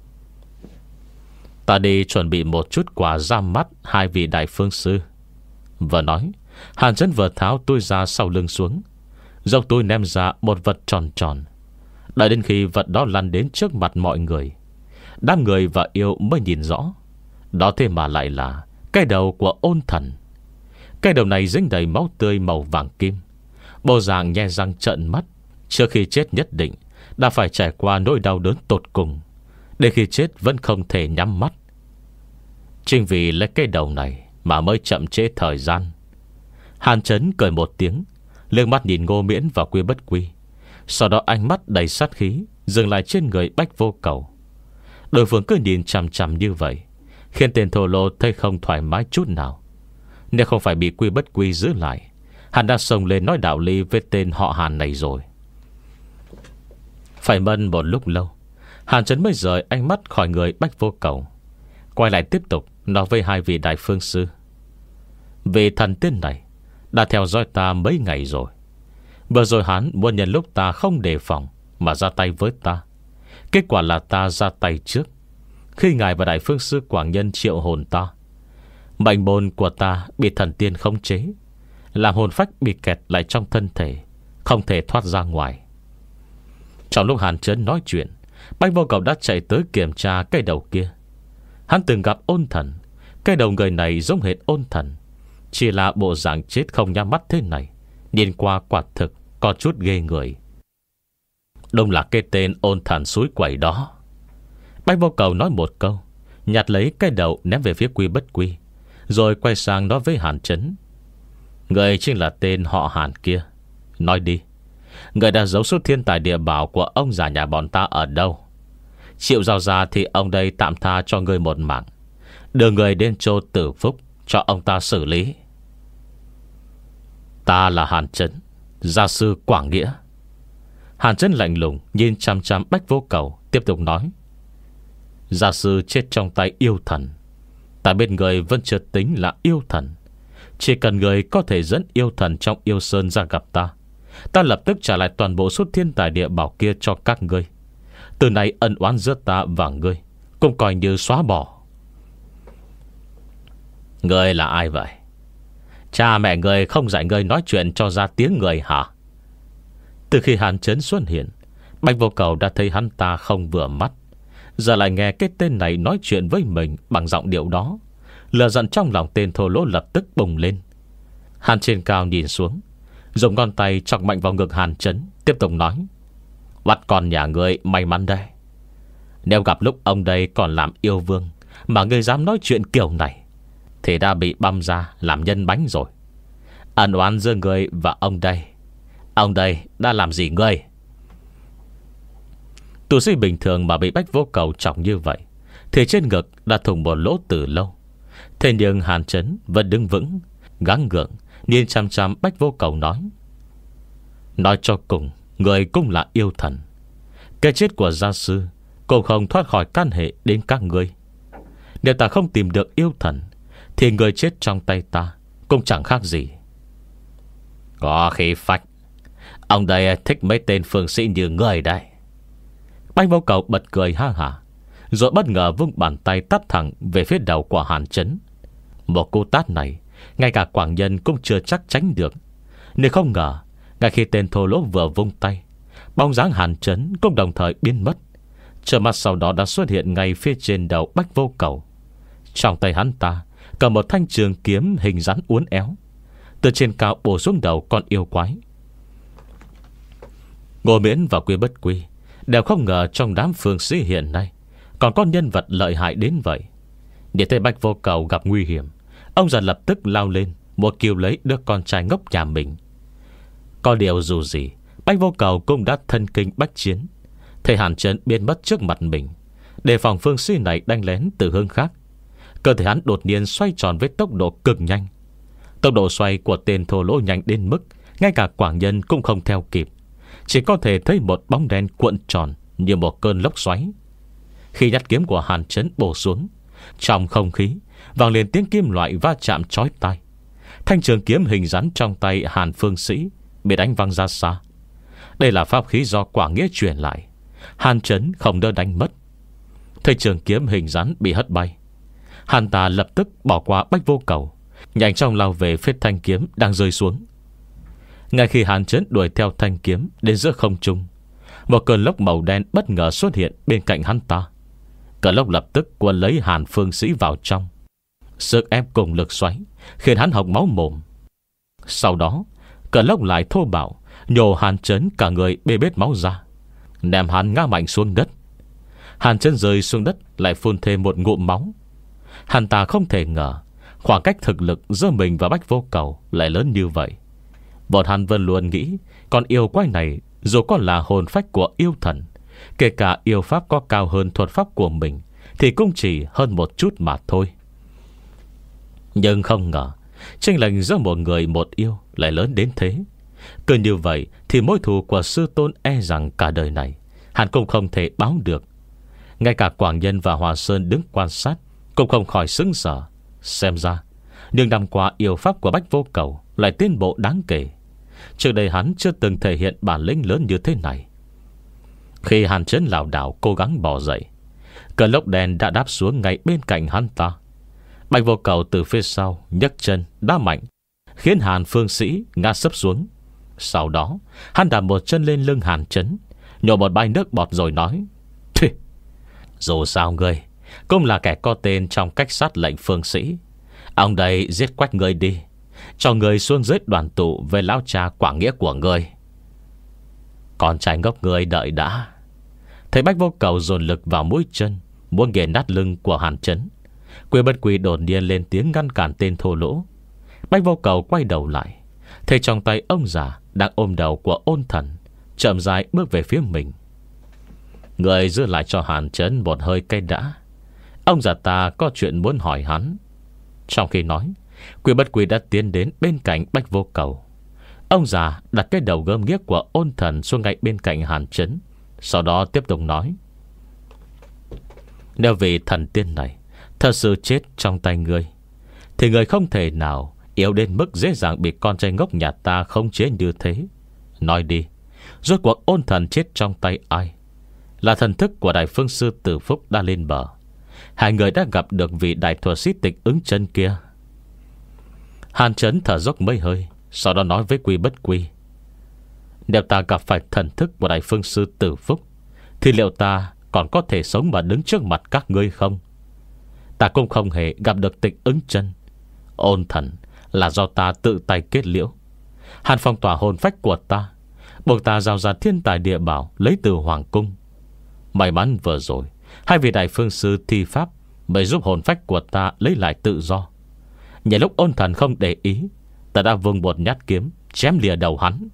Speaker 1: Ta đi chuẩn bị một chút quà ra mắt hai vị Đại Phương Sư. Vừa nói, Hàn Trấn vừa tháo túi ra sau lưng xuống, dốc túi ném ra một vật tròn tròn. Đợi đến khi vật đó lăn đến trước mặt mọi người, đám người và yêu mới nhìn rõ, đó thế mà lại là cái đầu của Ôn Thần. Cái đầu này dính đầy máu tươi màu vàng kim, bộ dạng nhe răng trợn mắt. Trước khi chết nhất định đã phải trải qua nỗi đau đớn tột cùng, để khi chết vẫn không thể nhắm mắt. Chính vì lấy cái đầu này mà mới chậm trễ thời gian. Hàn Trấn cười một tiếng, liếc mắt nhìn Ngô Miễn và Quy Bất Quy, sau đó ánh mắt đầy sát khí dừng lại trên người Bách Vô Cầu. Đối phương cứ nhìn chằm chằm như vậy, khiến tên thô lô thấy không thoải mái chút nào. Nếu không phải bị Quy Bất Quy giữ lại, hắn đã xông lên nói đạo lý với tên họ Hàn này rồi. Phải mất một lúc lâu, Hàn Trấn mới rời ánh mắt khỏi người Bách Vô Cầu, quay lại tiếp tục nói với hai vị Đại Phương Sư: Vị thần tiên này đã theo dõi ta mấy ngày rồi. Vừa rồi hắn muốn nhân lúc ta không đề phòng mà ra tay với ta. Kết quả là ta ra tay trước. Khi ngài và Đại Phương Sư Quảng Nhân triệu hồn ta, mệnh môn của ta bị thần tiên khống chế, làm hồn phách bị kẹt lại trong thân thể, không thể thoát ra ngoài. Trong lúc Hàn Trấn nói chuyện, Bách Vô Cầu đã chạy tới kiểm tra cây đầu kia. Hắn từng gặp ôn thần. Cây đầu người này giống hệt ôn thần, chỉ là bộ dạng chết không nhắm mắt thế này, nhìn qua quả thực có chút ghê người. Đúng là cái tên ôn thần suối quẩy đó. Bách Vô Cầu nói một câu, nhặt lấy cái đầu ném về phía Quy Bất Quy, rồi quay sang nói với Hàn Trấn: người chính là tên họ Hàn kia. Nói đi, người đã giấu số thiên tài địa bảo của ông già nhà bọn ta ở đâu? Chịu giao ra thì ông đây tạm tha cho người một mạng, đưa người đến chỗ Tử Phúc cho ông ta xử lý. Ta là Hàn Trấn, gia sư Quảng Nghĩa. Hàn Trấn lạnh lùng nhìn chăm chăm Bách Vô Cầu, tiếp tục nói: gia sư chết trong tay yêu thần. Ta biết người vẫn chưa tính là yêu thần. Chỉ cần người có thể dẫn yêu thần trong yêu sơn ra gặp ta, ta lập tức trả lại toàn bộ số thiên tài địa bảo kia cho các ngươi. Từ nay ân oán giữa ta và ngươi cũng coi như xóa bỏ. Ngươi là ai vậy? Cha mẹ ngươi không dạy ngươi nói chuyện cho ra tiếng người hả? Từ khi Hàn Trấn xuất hiện, Bách Vô Cầu đã thấy hắn ta không vừa mắt. Giờ lại nghe cái tên này nói chuyện với mình bằng giọng điệu đó, lửa giận trong lòng tên thô lỗ lập tức bùng lên. Hàn trên cao nhìn xuống, dùng ngón tay chọc mạnh vào ngực Hàn Trấn, tiếp tục nói: bắt con nhà ngươi may mắn đây. Nếu gặp lúc ông đây còn làm yêu vương mà ngươi dám nói chuyện kiểu này, thì đã bị băm ra làm nhân bánh rồi. Ân oán giữa ngươi và ông đây, ông đây đã làm gì ngươi? Tu sĩ bình thường mà bị Bách Vô Cầu chọc như vậy thì trên ngực đã thủng một lỗ từ lâu. Thế nhưng Hàn Trấn vẫn đứng vững, gắng gượng nhìn chăm chăm Bách Vô Cầu nói: nói cho cùng, người cũng là yêu thần. Cái chết của gia sư cũng không thoát khỏi can hệ đến các ngươi. Nếu ta không tìm được yêu thần, thì người chết trong tay ta cũng chẳng khác gì. Có khí phách. Ông đây thích mấy tên phương sĩ như người đây. Bách Vô Cầu bật cười ha hả, rồi bất ngờ vung bàn tay tát thẳng về phía đầu của Hàn Trấn. Một cú tát này ngay cả Quảng Nhân cũng chưa chắc tránh được. Nếu không ngờ, ngay khi tên thô lỗ vừa vung tay, bóng dáng Hàn Trấn cũng đồng thời biến mất. Trở mặt sau đó đã xuất hiện ngay phía trên đầu Bách Vô Cầu. Trong tay hắn ta cầm một thanh trường kiếm hình rắn uốn éo, từ trên cao bổ xuống đầu con yêu quái. Ngô Miễn và Quy Bất Quy đều không ngờ trong đám phương sĩ hiện nay còn có nhân vật lợi hại đến vậy. Để thấy Bách Vô Cầu gặp nguy hiểm, ông già lập tức lao lên, một kiều lấy đứa con trai ngốc nhà mình. Có điều dù gì, Bách Vô Cầu cũng đã thân kinh bách chiến. Thấy Hàn Trấn biến mất trước mặt mình, đề phòng phương sĩ này đánh lén từ hướng khác, cơ thể hắn đột nhiên xoay tròn với tốc độ cực nhanh. Tốc độ xoay của tên thô lỗ nhanh đến mức ngay cả Quảng Nhân cũng không theo kịp, chỉ có thể thấy một bóng đen cuộn tròn như một cơn lốc xoáy. Khi nhát kiếm của Hàn Trấn bổ xuống, trong không khí vang lên tiếng kim loại va chạm chói tai. Thanh trường kiếm hình rắn trong tay Hàn phương sĩ bị đánh văng ra xa. Đây là pháp khí do Quảng Nghĩa truyền lại. Hàn Trấn không đỡ đánh mất. Thấy trường kiếm hình rắn bị hất bay, Hàn ta lập tức bỏ qua Bách Vô Cầu, nhanh chóng lao về phía thanh kiếm đang rơi xuống. Ngay khi Hàn Trấn đuổi theo thanh kiếm đến giữa không trung, một cơn lốc màu đen bất ngờ xuất hiện bên cạnh hắn ta. Cơn lốc lập tức cuốn lấy Hàn phương sĩ vào trong. Sức ép cùng lực xoáy khiến hắn hộc máu mồm. Sau đó cơn lốc lại thô bạo nhổ Hàn Trấn cả người bê bết máu ra, ném hắn ngã mạnh xuống đất. Hàn Trấn rơi xuống đất lại phun thêm một ngụm máu. Hắn ta không thể ngờ khoảng cách thực lực giữa mình và Bách Vô Cầu lại lớn như vậy. Bọn hắn vẫn luôn nghĩ con yêu quái này dù có là hồn phách của yêu thần, kể cả yêu pháp có cao hơn thuật pháp của mình, thì cũng chỉ hơn một chút mà thôi. Nhưng không ngờ chênh lệch giữa một người một yêu lại lớn đến thế. Cứ như vậy thì mối thù của sư tôn e rằng cả đời này hắn cũng không thể báo được. Ngay cả Quảng Nhân và Hòa Sơn đứng quan sát cũng không khỏi sững sờ. Xem ra nhưng năm qua yêu pháp của Bách Vô Cầu lại tiến bộ đáng kể. Trước đây hắn chưa từng thể hiện bản lĩnh lớn như thế này. Khi Hàn Trấn lảo đảo cố gắng bò dậy, cơn lốc đen đã đáp xuống ngay bên cạnh hắn ta. Bách Vô Cầu từ phía sau nhấc chân đá mạnh, khiến Hàn phương sĩ ngã sấp xuống. Sau đó hắn đạp một chân lên lưng Hàn Trấn, Nhổ một bãi nước bọt rồi nói: Dù sao ngươi cũng là kẻ có tên trong cách sát lệnh phương sĩ. Ông đây giết quách ngươi đi, cho ngươi xuống dưới đoàn tụ về lão cha quảng nghĩa của ngươi. Con trai ngốc ngươi đợi đã. Thấy Bách Vô Cầu dồn lực vào mũi chân, muốn nghiền nát lưng của Hàn Chấn, Quy Bất Quy đột nhiên lên tiếng ngăn cản tên thô lỗ. Bách Vô Cầu quay đầu lại, thấy trong tay ông già đang ôm đầu của Ôn Thần, chậm rãi bước về phía mình. Người giữ lại cho Hàn Chấn một hơi cây đã. Ông già ta có chuyện muốn hỏi hắn. Trong khi nói, Quy Bất Quy đã tiến đến bên cạnh Bách Vô Cầu. Ông già đặt cái đầu gớm ghiếc của Ôn Thần xuống ngay bên cạnh Hàn Chấn, sau đó tiếp tục nói: Nếu vị thần tiên này thật sự chết trong tay ngươi, thì ngươi không thể nào yếu đến mức dễ dàng bị con trai ngốc nhà ta khống chế như thế. Nói đi, rốt cuộc Ôn Thần chết trong tay ai? Là thần thức của Đại Phương Sư Tử Phúc đã lên bờ? Hai người đã gặp được vị đại thuật sĩ Tịch Ứng Chân kia? Hàn Chấn thở dốc mấy hơi, sau đó nói với Quy Bất Quy: Nếu ta gặp phải thần thức của Đại Phương Sư Tử Phúc, thì liệu ta còn có thể sống mà đứng trước mặt các ngươi không? Ta cũng không hề gặp được Tịch Ứng Chân. Ôn Thần là do ta tự tay kết liễu. Hàn phong tỏa hồn phách của ta, buộc ta giao ra thiên tài địa bảo lấy từ hoàng cung. May mắn vừa rồi hai vị đại phương sư thi pháp mới giúp hồn phách của ta lấy lại tự do. Nhờ lúc Ôn Thần không để ý, ta đã vung một nhát kiếm chém lìa đầu hắn.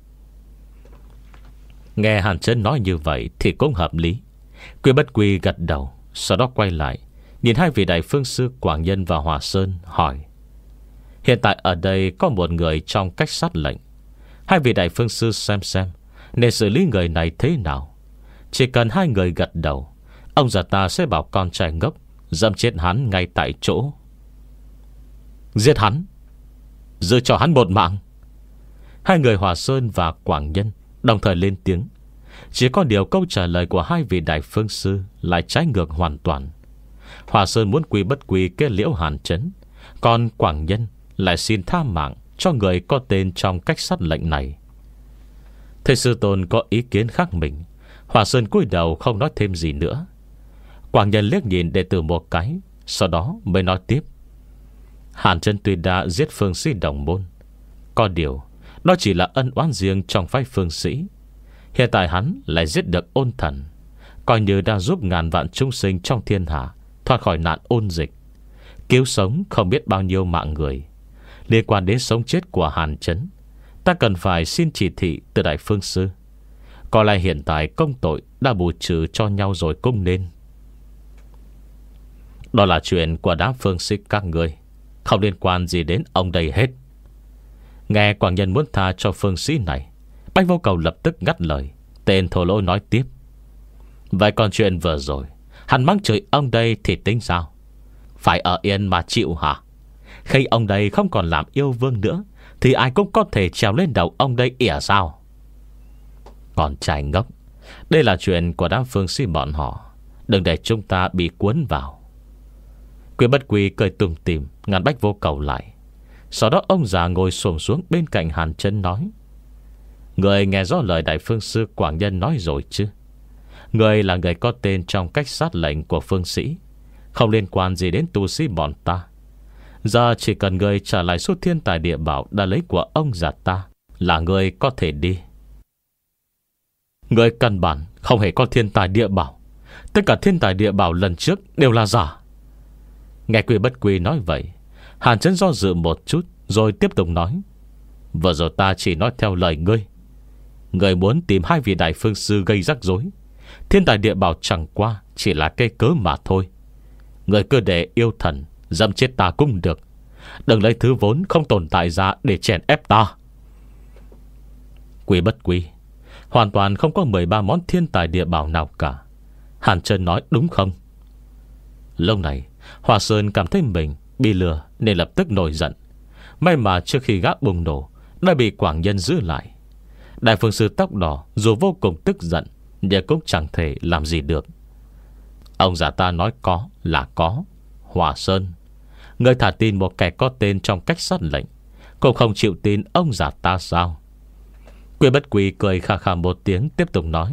Speaker 1: Nghe Hàn Chấn nói như vậy thì cũng hợp lý. Quy Bất Quy gật đầu, sau đó quay lại nhìn hai vị đại phương sư Quảng Nhân và Hòa Sơn, hỏi: Hiện tại ở đây có một người trong cách sát lệnh. Hai vị đại phương sư xem xem nên xử lý người này thế nào. Chỉ cần hai người gật đầu, ông già ta sẽ bảo con trai ngốc dẫm chết hắn ngay tại chỗ. Giết hắn, giữ cho hắn một mạng. Hai người Hòa Sơn và Quảng Nhân đồng thời lên tiếng. Chỉ có điều câu trả lời của hai vị đại phương sư lại trái ngược hoàn toàn. Hòa Sơn muốn Quy Bất Quy kết liễu Hàn Chấn, còn Quảng Nhân lại xin tha mạng cho người có tên trong cách sát lệnh này. Thầy sư tôn có ý kiến khác mình, Hòa Sơn cúi đầu không nói thêm gì nữa. Quảng Nhân liếc nhìn đệ tử một cái, sau đó mới nói tiếp: Hàn Chấn tuy đã giết phương sĩ đồng môn, có điều đó chỉ là ân oán riêng trong phái phương sĩ. Hiện tại hắn lại giết được Ôn Thần, coi như đã giúp ngàn vạn chúng sinh trong thiên hạ thoát khỏi nạn ôn dịch, cứu sống không biết bao nhiêu mạng người. Liên quan đến sống chết của Hàn Chấn, ta cần phải xin chỉ thị từ Đại Phương Sư. Có lẽ hiện tại công tội đã bù trừ cho nhau rồi cũng nên. Đó là chuyện của đám phương sĩ các ngươi, không liên quan gì đến ông đây hết. Nghe Quảng Nhân muốn tha cho phương sĩ này, Bách Vô Cầu lập tức ngắt lời. Tên thô lỗ nói tiếp: Vậy còn chuyện vừa rồi hắn mắng chửi ông đây thì tính sao? Phải ở yên mà chịu hả? Khi ông đây không còn làm yêu vương nữa, thì ai cũng có thể trèo lên đầu ông đây ỉa sao? Còn trai ngốc, đây là chuyện của đám phương sĩ bọn họ, đừng để chúng ta bị cuốn vào. Quy Bất Quy cười tủm tỉm ngăn Bách Vô Cầu lại. Sau đó ông già ngồi xổm xuống bên cạnh Hàn Chấn nói: Người nghe rõ lời Đại Phương Sư Quảng Nhân nói rồi chứ? Người là người có tên trong cách sát lệnh của phương sĩ, không liên quan gì đến tu sĩ bọn ta. Giờ chỉ cần người trả lại số thiên tài địa bảo đã lấy của ông già ta là người có thể đi. Người căn bản không hề có thiên tài địa bảo. Tất cả thiên tài địa bảo lần trước đều là giả. Nghe Quy Bất Quy nói vậy, Hàn Chấn do dự một chút rồi tiếp tục nói: Vừa rồi ta chỉ nói theo lời ngươi. Ngươi muốn tìm hai vị đại phương sư gây rắc rối. Thiên tài địa bảo chẳng qua chỉ là cây cớ mà thôi. Ngươi cứ để yêu thần dẫm chết ta cũng được, đừng lấy thứ vốn không tồn tại ra để chèn ép ta. Quy Bất Quy, hoàn toàn không có mười ba món thiên tài địa bảo nào cả. Hàn Chấn nói đúng không? Lúc này Hòa Sơn cảm thấy mình bị lừa nên lập tức nổi giận. May mà trước khi gã bùng nổ đã bị Quảng Nhân giữ lại. Đại phương sư tóc đỏ dù vô cùng tức giận nhưng cũng chẳng thể làm gì được. Ông già ta nói có là có. Hòa Sơn, người thả tin một kẻ có tên trong cách sát lệnh, cũng không chịu tin ông già ta sao? Quy Bất Quy cười khà khà một tiếng tiếp tục nói: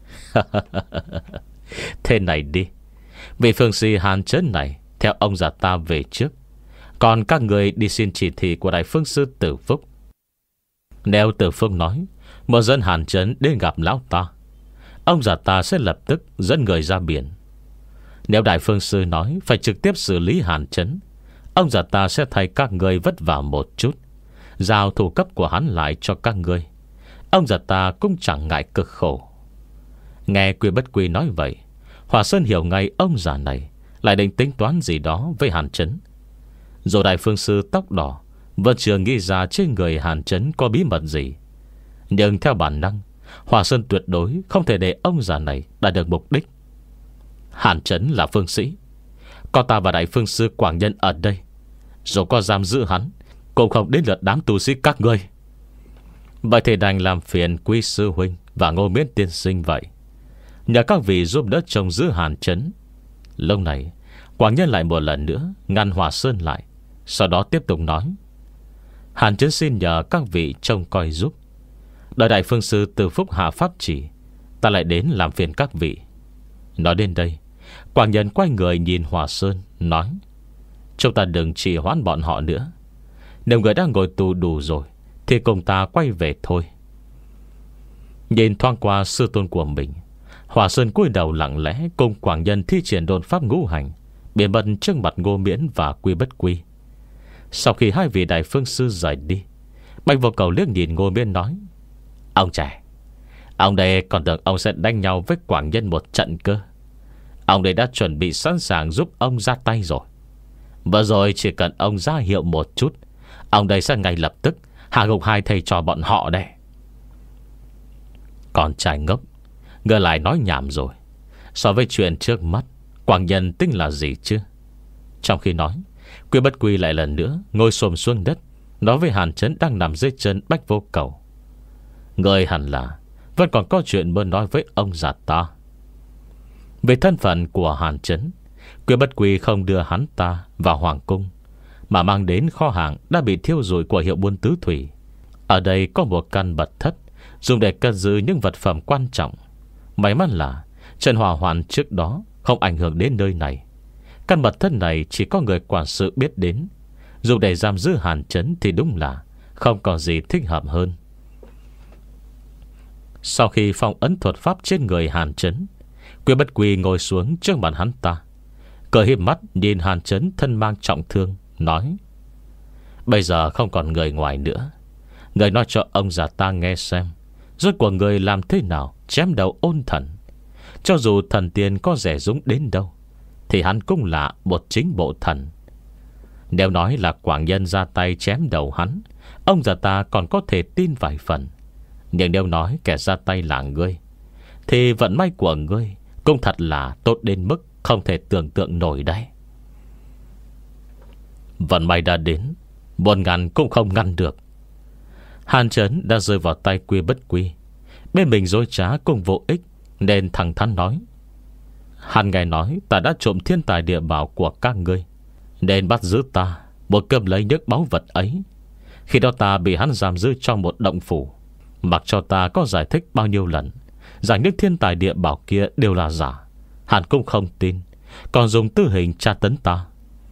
Speaker 1: Thế này đi, vị phương sĩ Hàn Trấn này theo ông già ta về trước, còn các người đi xin chỉ thị của đại phương sư Tử Phúc. Nếu Tử Phúc nói muốn dẫn Hàn Trấn đến gặp lão ta, ông già ta sẽ lập tức dẫn người ra biển. Nếu đại phương sư nói phải trực tiếp xử lý Hàn Trấn, ông già ta sẽ thay các người vất vả một chút, giao thủ cấp của hắn lại cho các người. Ông già ta cũng chẳng ngại cực khổ. Nghe Quy Bất Quy nói vậy, Hòa Sơn hiểu ngay ông già này lại định tính toán gì đó với Hàn Trấn. Rồi đại phương sư tóc đỏ vẫn chưa nghĩ ra trên người Hàn Trấn có bí mật gì. Nhưng theo bản năng, Hòa Sơn tuyệt đối không thể để ông già này đạt được mục đích. Hàn Trấn là phương sĩ, có ta và đại phương sư Quảng Nhân ở đây, dù có giam giữ hắn cũng không đến lượt đám tù sĩ các ngươi. Vậy thì đành làm phiền Quý sư huynh và Ngô Miễn tiên sinh vậy, nhờ các vị giúp đỡ trông giữ Hàn Trấn. Lúc này Quảng Nhân lại một lần nữa ngăn Hòa Sơn lại, sau đó tiếp tục nói: Hàn Trấn xin nhờ các vị trông coi giúp. Đợi đại phương sư Từ Phúc hạ pháp chỉ, ta lại đến làm phiền các vị. Nói đến đây, Quảng Nhân quay người nhìn Hòa Sơn nói: chúng ta đừng trì hoãn bọn họ nữa. Nếu người đang ngồi tù đủ rồi thì cùng ta quay về thôi. Nhìn thoáng qua sư tôn của mình, Hòa Sơn cúi đầu lặng lẽ cùng Quảng Nhân thi triển độn pháp ngũ hành, biến mất trước mặt Ngô Miễn và Quy Bất Quy. Sau khi hai vị đại phương sư rời đi, Bạch Vô Cầu liếc nhìn Ngô Miễn nói: ông trẻ, ông đây còn tưởng ông sẽ đánh nhau với Quảng Nhân một trận cơ. Ông đây đã chuẩn bị sẵn sàng giúp ông ra tay rồi. Vừa rồi chỉ cần ông ra hiệu một chút, ông đây sẽ ngay lập tức hạ gục hai thầy trò bọn họ đây. Còn trai ngốc, ngươi lại nói nhảm rồi. So với chuyện trước mắt, Quảng Nhân tính là gì chứ? Trong khi nói, Quy Bất Quy lại lần nữa ngồi xổm xuống đất, nói với Hàn Trấn đang nằm dưới chân Bách Vô Cầu: ngươi hẳn là vẫn còn có chuyện muốn nói với ông già ta. Về thân phận của Hàn Trấn, Quy Bất Quy không đưa hắn ta vào hoàng cung, mà mang đến kho hàng đã bị thiêu rụi của hiệu buôn tứ thủy. Ở đây có một căn mật thất dùng để cất giữ những vật phẩm quan trọng. May mắn là trận hỏa hoạn trước đó không ảnh hưởng đến nơi này. Căn mật thất này chỉ có người quản sự biết đến. Dùng để giam giữ Hàn Trấn thì đúng là không có gì thích hợp hơn. Sau khi phong ấn thuật pháp trên người Hàn Trấn, Quy Bất Quy ngồi xuống trước mặt hắn ta, cười hiếp mắt nhìn Hàn Trấn thân mang trọng thương, nói: bây giờ không còn người ngoài nữa. Người nói cho ông già ta nghe xem, rốt cuộc người làm thế nào chém đầu Ôn Thần. Cho dù thần tiên có rẻ rúng đến đâu thì hắn cũng là một chính bộ thần. Nếu nói là Quảng Nhân ra tay chém đầu hắn, ông già ta còn có thể tin vài phần. Nhưng nếu nói kẻ ra tay là ngươi, thì vận may của ngươi cũng thật là tốt đến mức không thể tưởng tượng nổi đấy. Vận may đã đến, buồn ngăn cũng không ngăn được. Hàn Trấn đã rơi vào tay Quy Bất Quy. Bên mình dối trá cũng vô ích, nên thẳng thắn nói: hắn nghe nói ta đã trộm thiên tài địa bảo của các ngươi, nên bắt giữ ta, một cơm lấy nước báu vật ấy. Khi đó ta bị hắn giam giữ trong một động phủ. Mặc cho ta có giải thích bao nhiêu lần rằng những thiên tài địa bảo kia đều là giả, hắn cũng không tin, còn dùng tư hình tra tấn ta.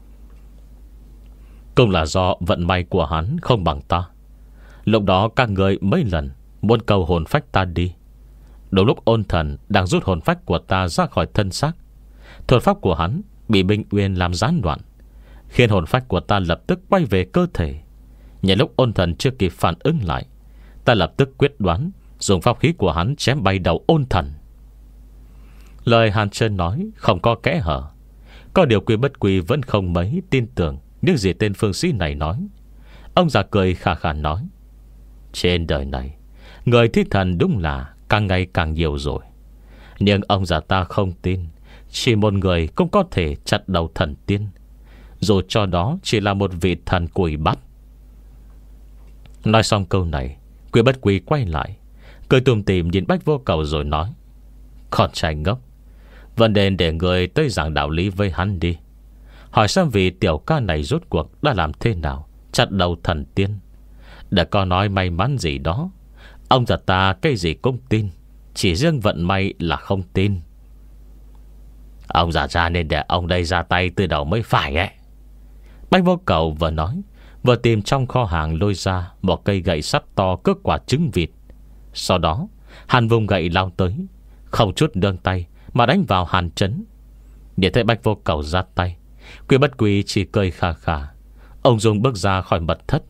Speaker 1: Cũng là do vận may của hắn không bằng ta. Lúc đó các người mấy lần muốn cầu hồn phách ta đi. Đúng lúc Ôn Thần đang rút hồn phách của ta ra khỏi thân xác, thuật pháp của hắn bị Minh Uyên làm gián đoạn, khiến hồn phách của ta lập tức quay về cơ thể. Nhân lúc Ôn Thần chưa kịp phản ứng lại, ta lập tức quyết đoán dùng pháp khí của hắn chém bay đầu Ôn Thần. Lời Hàn Trân nói không có kẽ hở. Có điều Quy Bất Quy vẫn không mấy tin tưởng những gì tên phương sĩ này nói. Ông già cười khà khà nói: trên đời này, người thi thần đúng là càng ngày càng nhiều rồi. Nhưng ông già ta không tin chỉ một người cũng có thể chặt đầu thần tiên, dù cho đó chỉ là một vị thần cùi bắp. Nói xong câu này, Quy Bất Quy quay lại, cười tùm tìm nhìn Bách Vô Cầu rồi nói: con trai ngốc, vấn đề để người tới giảng đạo lý với hắn đi. Hỏi xem vị tiểu ca này rốt cuộc đã làm thế nào chặt đầu thần tiên. Để có nói may mắn gì đó, ông già ta cái gì cũng tin, chỉ riêng vận may là không tin. Ông già ra nên để ông đây ra tay từ đầu mới phải ấy. Bách Vô Cầu vừa nói, vừa tìm trong kho hàng lôi ra một cây gậy sắt to cước quả trứng vịt. Sau đó hắn vùng gậy lao tới, không chút nương tay mà đánh vào Hàn Chấn. Nhìn thấy Bách Vô Cầu ra tay, Quy Bất Quy chỉ cười khà khà. Ông Dung bước ra khỏi mật thất.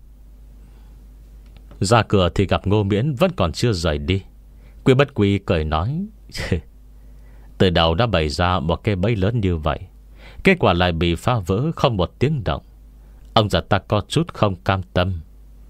Speaker 1: Ra cửa thì gặp Ngô Miễn vẫn còn chưa rời đi. Quy Bất Quy cười nói: từ đầu đã bày ra một cái bẫy lớn như vậy, kết quả lại bị phá vỡ không một tiếng động. Ông già ta có chút không cam tâm.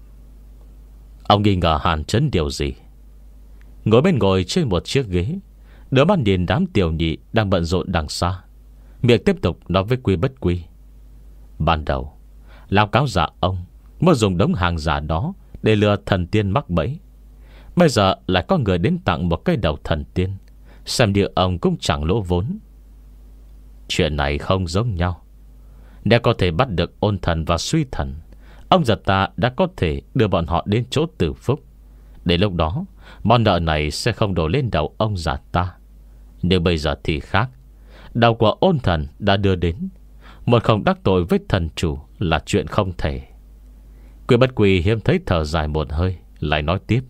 Speaker 1: Ông nghi ngờ Hàn Chấn điều gì? Ngồi bên ngồi trên một chiếc ghế, đứa ban điền đám tiểu nhị đang bận rộn đằng xa, miệng tiếp tục nói với Quy Bất Quy: ban đầu lao cáo giả ông mới dùng đống hàng giả đó để lừa thần tiên mắc bẫy. Bây giờ lại có người đến tặng một cây đầu thần tiên, xem như ông cũng chẳng lỗ vốn. Chuyện này không giống nhau. Nếu có thể bắt được Ôn Thần và Suy Thần, ông già ta đã có thể đưa bọn họ đến chỗ tử phúc. Đến lúc đó món nợ này sẽ không đổ lên đầu ông già ta. Nhưng bây giờ thì khác. Đầu của Ôn Thần đã đưa đến, một không đắc tội với thần chủ là chuyện không thể. Quy Bất Quy hiếm thấy thở dài một hơi, lại nói tiếp: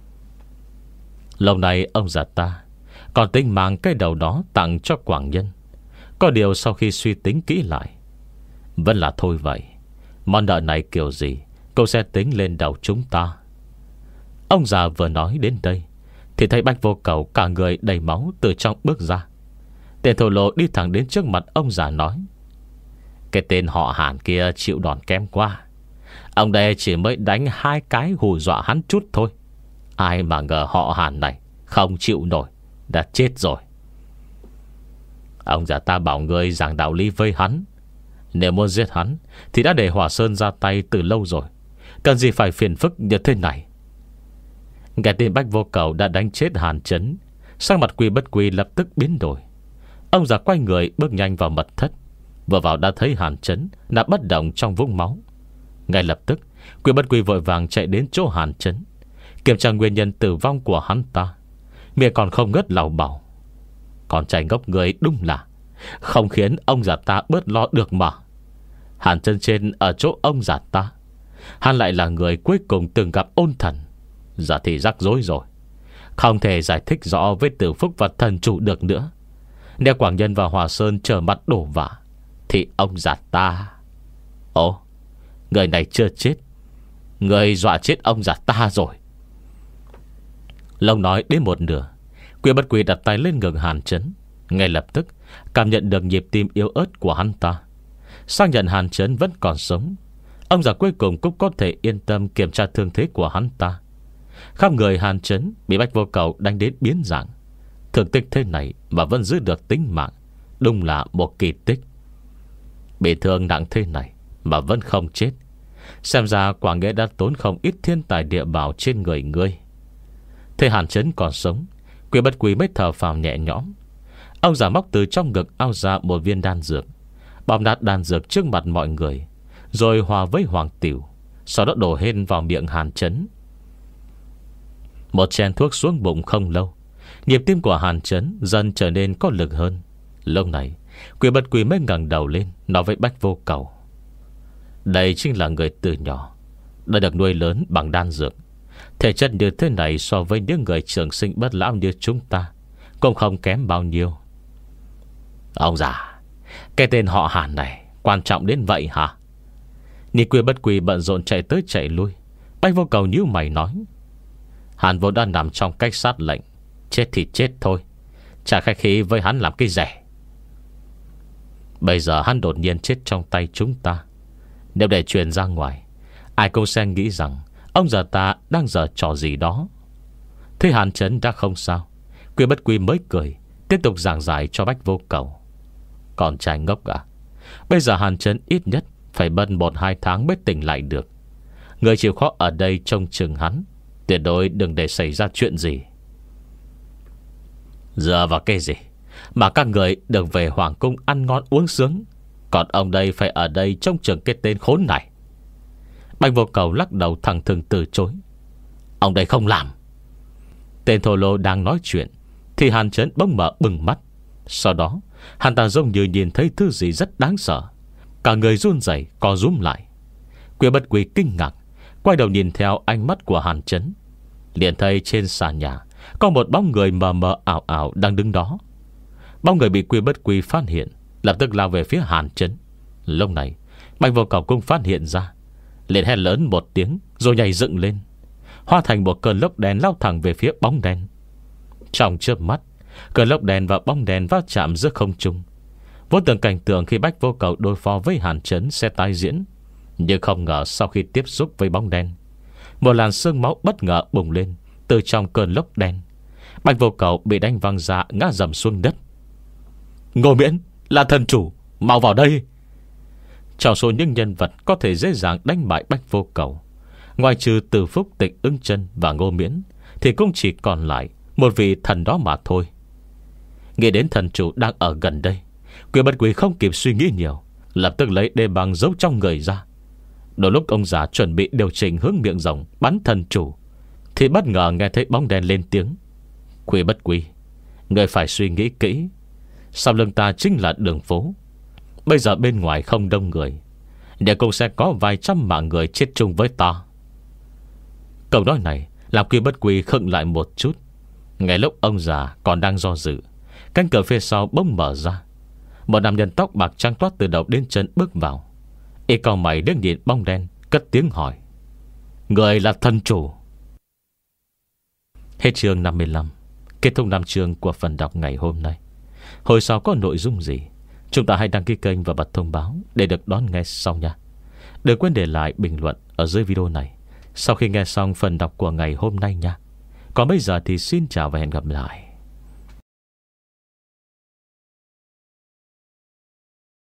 Speaker 1: lâu nay ông già ta còn tính mang cái đầu đó tặng cho Quảng Nhân. Có điều sau khi suy tính kỹ lại, vẫn là thôi vậy. Món nợ này kiểu gì cô sẽ tính lên đầu chúng ta. Ông già vừa nói đến đây thì thấy Bách Vô Cầu cả người đầy máu từ trong bước ra. Tên thổ lộ đi thẳng đến trước mặt ông già nói: cái tên họ Hàn kia chịu đòn kém quá. Ông đây chỉ mới đánh hai cái hù dọa hắn chút thôi. Ai mà ngờ họ Hàn này không chịu nổi, đã chết rồi. Ông già ta bảo người giảng đạo lý với hắn. Nếu muốn giết hắn thì đã để Hỏa Sơn ra tay từ lâu rồi, cần gì phải phiền phức như thế này. Nghe tin Bách Vô Cầu đã đánh chết Hàn Chấn, sắc mặt Quy Bất Quy lập tức biến đổi. Ông già quay người bước nhanh vào mật thất. Vừa vào đã thấy Hàn Chấn đã bất động trong vũng máu. Ngay lập tức Quy Bất Quy vội vàng chạy đến chỗ Hàn Chấn, kiểm tra nguyên nhân tử vong của hắn ta. Miệng còn không ngớt lầu bầu: con trai ngốc người đúng là không khiến ông già ta bớt lo được mà. Hàn Chân trên ở chỗ ông già ta, hắn lại là người cuối cùng từng gặp Ôn Thần. Giờ thì rắc rối rồi, không thể giải thích rõ với Tử Phúc và thần chủ được nữa. Nếu Quảng Nhân và Hòa Sơn trở mặt đổ vả thì ông già ta... Ồ, người này chưa chết. Người dọa chết ông già ta rồi. Long nói đến một nửa, Quy Bất Quy đặt tay lên ngực Hàn Chấn. Ngay lập tức cảm nhận được nhịp tim yếu ớt của hắn ta. Xác nhận Hàn Chấn vẫn còn sống, ông già cuối cùng cũng có thể yên tâm kiểm tra thương thế của hắn ta. Khắp người Hàn Chấn bị Bách Vô Cầu đánh đến biến dạng. Thương tích thế này mà vẫn giữ được tính mạng, đúng là một kỳ tích. Bị thương nặng thế này mà vẫn không chết, xem ra Quảng Nghệ đã tốn không ít thiên tài địa bảo trên người ngươi. Thế Hàn Chấn còn sống, Quy Bất Quy mới thở phào nhẹ nhõm. Ông già móc từ trong ngực ao ra một viên đan dược, bóp nát đan dược trước mặt mọi người, rồi hòa với hoàng tiểu, sau đó đổ hết vào miệng Hàn Chấn. Một chén thuốc xuống bụng không lâu, nhịp tim của Hàn Chấn dần trở nên có lực hơn. Lúc này Quy Bất Quy mới ngẩng đầu lên, nói với Bách Vô Cầu: đây chính là người từ nhỏ đã được nuôi lớn bằng đan dược. Thể chất như thế này so với những người trường sinh bất lão như chúng ta cũng không kém bao nhiêu. Ông già, cái tên họ Hàn này quan trọng đến vậy hả? Ni Quy Bất Quy bận rộn chạy tới chạy lui. Bách Vô Cầu nhíu mày nói: Hàn vốn đã nằm trong cách sát lệnh, chết thì chết thôi, chả khách khí với hắn làm cái rẻ. Bây giờ hắn đột nhiên chết trong tay chúng ta, nếu để truyền ra ngoài, ai cũng sẽ nghĩ rằng ông già ta đang giở trò gì đó. Thế Hàn Chấn đã không sao, Quy Bất Quy mới cười, tiếp tục giảng giải cho Bách Vô Cầu: còn trai ngốc à, bây giờ Hàn Chấn ít nhất phải bận một hai tháng mới tỉnh lại được. Người chịu khó ở đây trông chừng hắn, tuyệt đối đừng để xảy ra chuyện gì. Dựa vào cái gì mà các người được về Hoàng Cung ăn ngon uống sướng, còn ông đây phải ở đây trông chừng cái tên khốn này? Bạch Vô Cầu lắc đầu thẳng thừng từ chối: ông đây không làm. Tên thô lô đang nói chuyện thì Hàn Chấn bỗng mở bừng mắt. Sau đó hắn ta giống như nhìn thấy thứ gì rất đáng sợ. Cả người run rẩy co rúm lại. Quy Bất Quy kinh ngạc, quay đầu nhìn theo ánh mắt của Hàn Chấn. Liền thấy trên sàn nhà có một bóng người mờ mờ ảo ảo đang đứng đó. Bóng người bị Quy Bất Quy phát hiện, lập tức lao về phía Hàn Chấn. Lúc này Bạch Vô Cầu cũng phát hiện ra, liền hét lớn một tiếng rồi nhảy dựng lên, hóa thành một cơn lốc đen lao thẳng về phía bóng đen. Trong chớp mắt, cơn lốc đen và bóng đen va chạm giữa không trung. Vốn tưởng cảnh tượng khi Bạch Vô Cầu đối phó với Hàn Chấn sẽ tái diễn, nhưng không ngờ sau khi tiếp xúc với bóng đen, một làn sương máu bất ngờ bùng lên từ trong cơn lốc đen. Bạch Vô Cầu bị đánh văng ra, ngã dầm xuống đất. Ngô Miễn là thần chủ, mau vào đây. Trong số những nhân vật có thể dễ dàng đánh bại Bạch Vô Cầu, ngoài trừ Từ Phúc, Tịch Ưng Chân và Ngô Miễn, thì cũng chỉ còn lại một vị thần đó mà thôi. Nghĩ đến thần chủ đang ở gần đây, Quy Bất Quy không kịp suy nghĩ nhiều, lập tức lấy đê bằng giấu trong người ra. Đôi lúc ông già chuẩn bị điều chỉnh hướng miệng rồng bắn thần chủ, thì bất ngờ nghe thấy bóng đen lên tiếng. Quy Bất Quy, người phải suy nghĩ kỹ. Sau lưng ta chính là đường phố. Bây giờ bên ngoài không đông người, để cũng sẽ có vài trăm mạng người chết chung với ta. Câu nói này làm Quy Bất Quy khựng lại một chút. Ngay lúc ông già còn đang do dự, cánh cửa phía sau bỗng mở ra. Một nam nhân tóc bạc trắng toát từ đầu đến chân bước vào. Y cau mày đứng nhìn bóng đen, cất tiếng hỏi: người là thần chủ? Hết chương năm mươi lăm. Kết thúc năm chương của phần đọc ngày hôm nay. Hồi sau có nội dung gì, chúng ta hãy đăng ký kênh và bật thông báo để được đón nghe sau nha. Đừng quên để lại bình luận ở dưới video này sau khi nghe xong phần đọc của ngày hôm nay nha. Còn bây giờ thì xin chào và hẹn gặp lại.